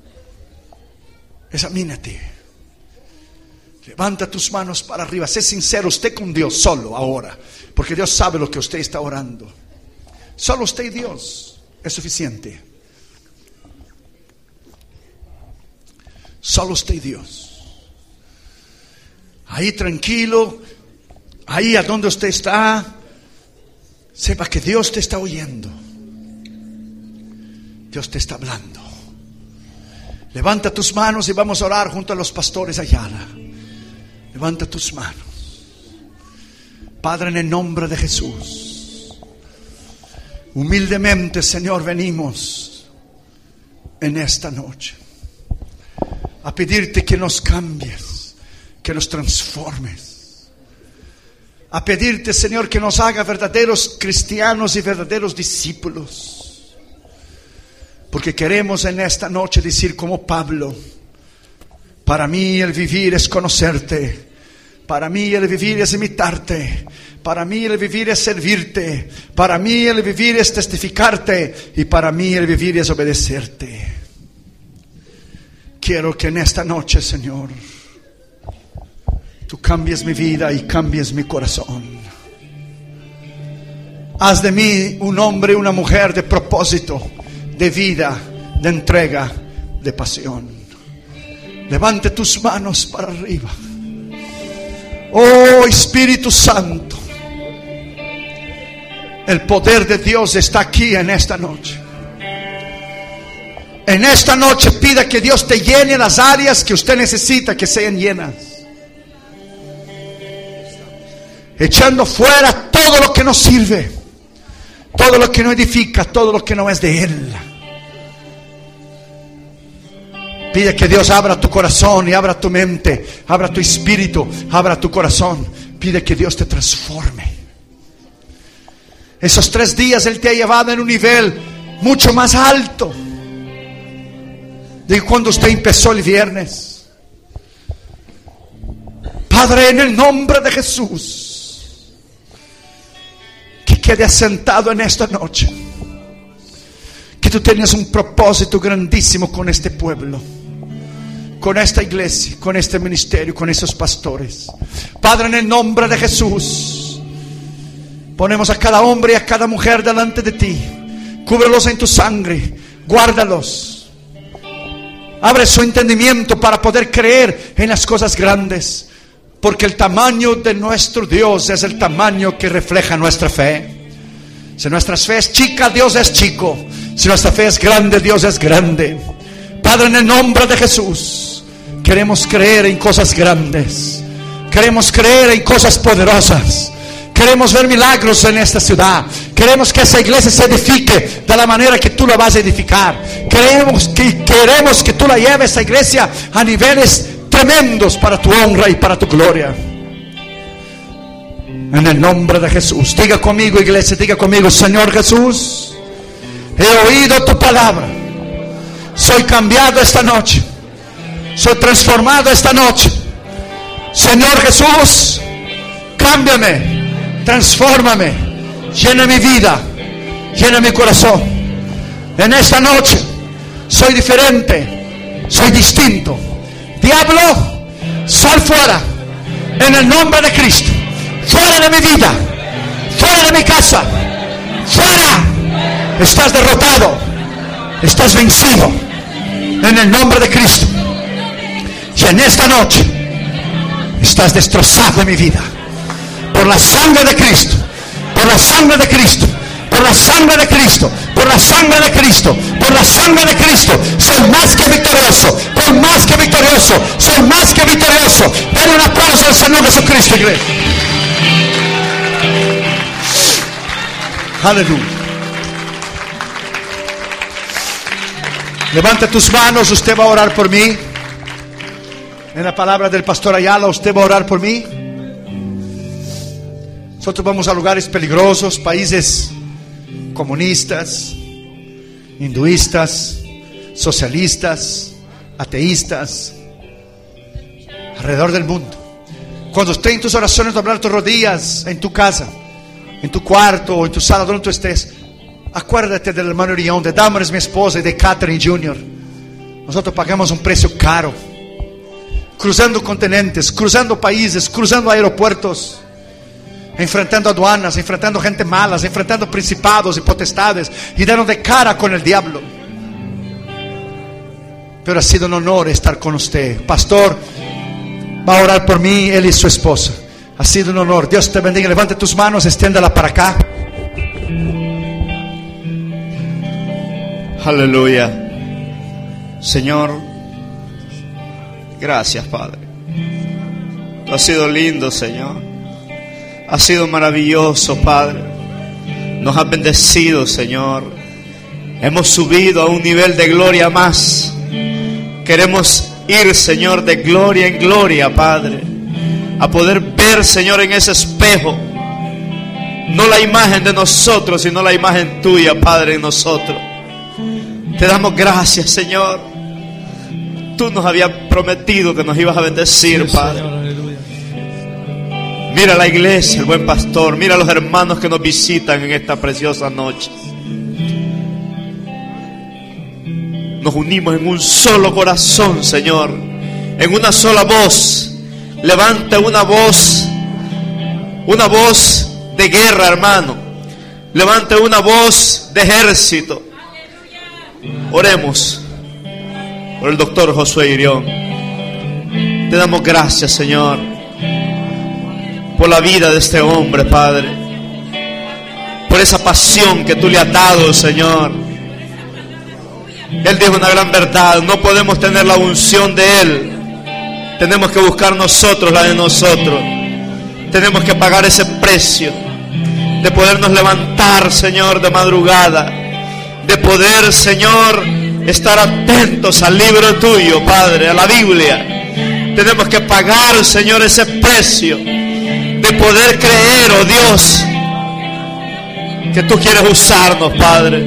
Examínate. Levanta tus manos para arriba. Sé sincero usted con Dios solo ahora, porque Dios sabe lo que usted está orando. Solo usted y Dios es suficiente. Solo usted y Dios. Ahí tranquilo, ahí a donde usted está, sepa que Dios te está oyendo. Dios te está hablando. Levanta tus manos y vamos a orar junto a los pastores Ayala. Levanta tus manos. Padre, en el nombre de Jesús, humildemente, Señor, venimos en esta noche a pedirte que nos cambies, que nos transformes, a pedirte, Señor, que nos haga verdaderos cristianos y verdaderos discípulos. Porque queremos en esta noche decir como Pablo: para mí el vivir es conocerte, para mí el vivir es imitarte, para mí el vivir es servirte, para mí el vivir es testificarte, y para mí el vivir es obedecerte. Quiero que en esta noche, Señor, tú cambies mi vida y cambies mi corazón. Haz de mí un hombre y una mujer de propósito, de vida, de entrega, de pasión. Levante tus manos para arriba. Oh Espíritu Santo, el poder de Dios está aquí en esta noche. En esta noche pida que Dios te llene las áreas que usted necesita que sean llenas, echando fuera todo lo que no sirve, todo lo que no edifica, todo lo que no es de Él. Pide que Dios abra tu corazón y abra tu mente, abra tu espíritu, abra tu corazón. Pide que Dios te transforme. Esos tres días Él te ha llevado en un nivel mucho más alto de cuando usted empezó el viernes. Padre, en el nombre de Jesús, que quede asentado en esta noche que tú tenías un propósito grandísimo con este pueblo, con esta iglesia, con este ministerio, con esos pastores. Padre, en el nombre de Jesús, ponemos a cada hombre y a cada mujer delante de ti. Cúbrelos en tu sangre, guárdalos. Abre su entendimiento para poder creer en las cosas grandes, porque el tamaño de nuestro Dios es el tamaño que refleja nuestra fe. Si nuestra fe es chica, Dios es chico. Si nuestra fe es grande, Dios es grande. Padre, en el nombre de Jesús, queremos creer en cosas grandes, queremos creer en cosas poderosas, queremos ver milagros en esta ciudad, queremos que esa iglesia se edifique de la manera que tú la vas a edificar. Queremos que, queremos que tú la lleves, esa iglesia, a niveles tremendos para tu honra y para tu gloria. En el nombre de Jesús, diga conmigo, iglesia, diga conmigo: Señor Jesús, he oído tu palabra, soy cambiado esta noche, soy transformado esta noche. Señor Jesús, cámbiame, transfórmame, llena mi vida, llena mi corazón. En esta noche soy diferente, soy distinto. Diablo, sal fuera en el nombre de Cristo. Fuera de mi vida, fuera de mi casa, fuera. Estás derrotado, estás vencido en el nombre de Cristo. Y en esta noche estás destrozado en mi vida por la sangre de Cristo, por la sangre de Cristo, por la sangre de Cristo, por la sangre de Cristo, por la sangre de Cristo. Soy más que victorioso, soy más que victorioso, soy más que victorioso. Denle un aplauso al Señor Jesucristo, iglesia. Aleluya. Levanta tus manos, usted va a orar por mí. En la palabra del pastor Ayala, usted va a orar por mí. Nosotros vamos a lugares peligrosos, países comunistas, hinduistas, socialistas, ateístas, alrededor del mundo. Cuando estés en tus oraciones, doblar tus rodillas en tu casa, en tu cuarto o en tu sala, donde tú estés, acuérdate del hermano Orión, de Damaris, mi esposa, y de Catherine junior Nosotros pagamos un precio caro, cruzando continentes, cruzando países, cruzando aeropuertos, enfrentando aduanas, enfrentando gente malas, enfrentando principados y potestades, y dando de cara con el diablo. Pero ha sido un honor estar con usted. Pastor va a orar por mí, él y su esposa. Ha sido un honor. Dios te bendiga. Levante tus manos, extiéndala para acá. Aleluya. Señor, gracias, Padre. Tú has sido lindo, Señor. Has sido maravilloso, Padre. Nos has bendecido, Señor. Hemos subido a un nivel de gloria más. Queremos ir, Señor, de gloria en gloria, Padre. a poder ver, Señor, en ese espejo, no la imagen de nosotros, sino la imagen tuya, Padre, en nosotros. Te damos gracias, Señor. Tú nos habías prometido que nos ibas a bendecir, Padre. Mira la iglesia, el buen pastor. Mira a los hermanos que nos visitan en esta preciosa noche. Nos unimos en un solo corazón, Señor, en una sola voz. Levanta una voz, una voz de guerra, hermano. Levante una voz de ejército. Oremos por el doctor Josué Irión. Te damos gracias, Señor, por la vida de este hombre, Padre, por esa pasión que tú le has dado, Señor. Él dijo una gran verdad: no podemos tener la unción de Él, tenemos que buscar nosotros la de nosotros. Tenemos que pagar ese precio de podernos levantar, Señor, de madrugada, de poder, Señor, estar atentos al libro tuyo, Padre, a la Biblia. Tenemos que pagar, Señor, ese precio de poder creer, oh Dios, que tú quieres usarnos, Padre.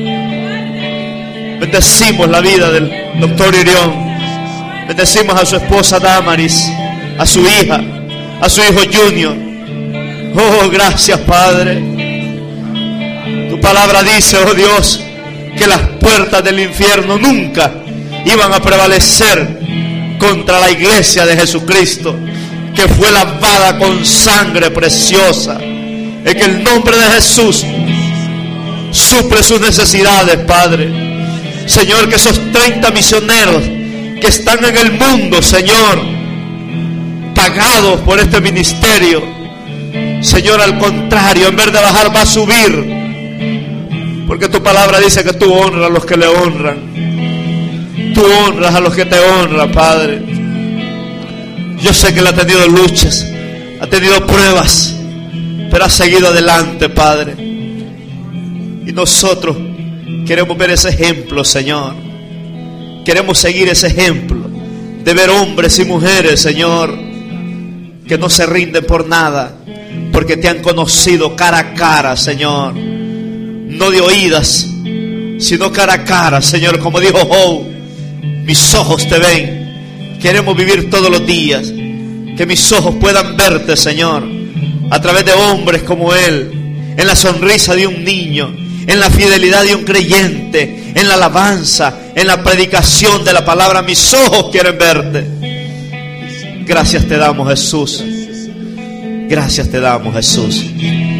Bendecimos la vida del doctor Irión. Bendecimos a su esposa Damaris, a su hija, a su hijo Junior. Oh, gracias, Padre. Tu palabra dice, oh Dios, que las puertas del infierno nunca iban a prevalecer contra la iglesia de Jesucristo, que fue lavada con sangre preciosa. En que el nombre de Jesús suple sus necesidades, Padre. Señor, que esos treinta misioneros que están en el mundo, Señor, pagados por este ministerio, Señor, al contrario, en vez de bajar, va a subir. Porque tu palabra dice que tú honras a los que le honran. Tú honras a los que te honran, Padre. Yo sé que él ha tenido luchas, ha tenido pruebas, pero ha seguido adelante, Padre. Y nosotros queremos ver ese ejemplo, Señor. Queremos seguir ese ejemplo de ver hombres y mujeres, Señor, que no se rinden por nada, porque te han conocido cara a cara, Señor. No de oídas, sino cara a cara, Señor. Como dijo Job, mis ojos te ven. Queremos vivir todos los días, que mis ojos puedan verte, Señor, a través de hombres como él, en la sonrisa de un niño, en la fidelidad de un creyente, en la alabanza, en la predicación de la palabra. Mis ojos quieren verte. Gracias te damos, Jesús. Gracias te damos, Jesús.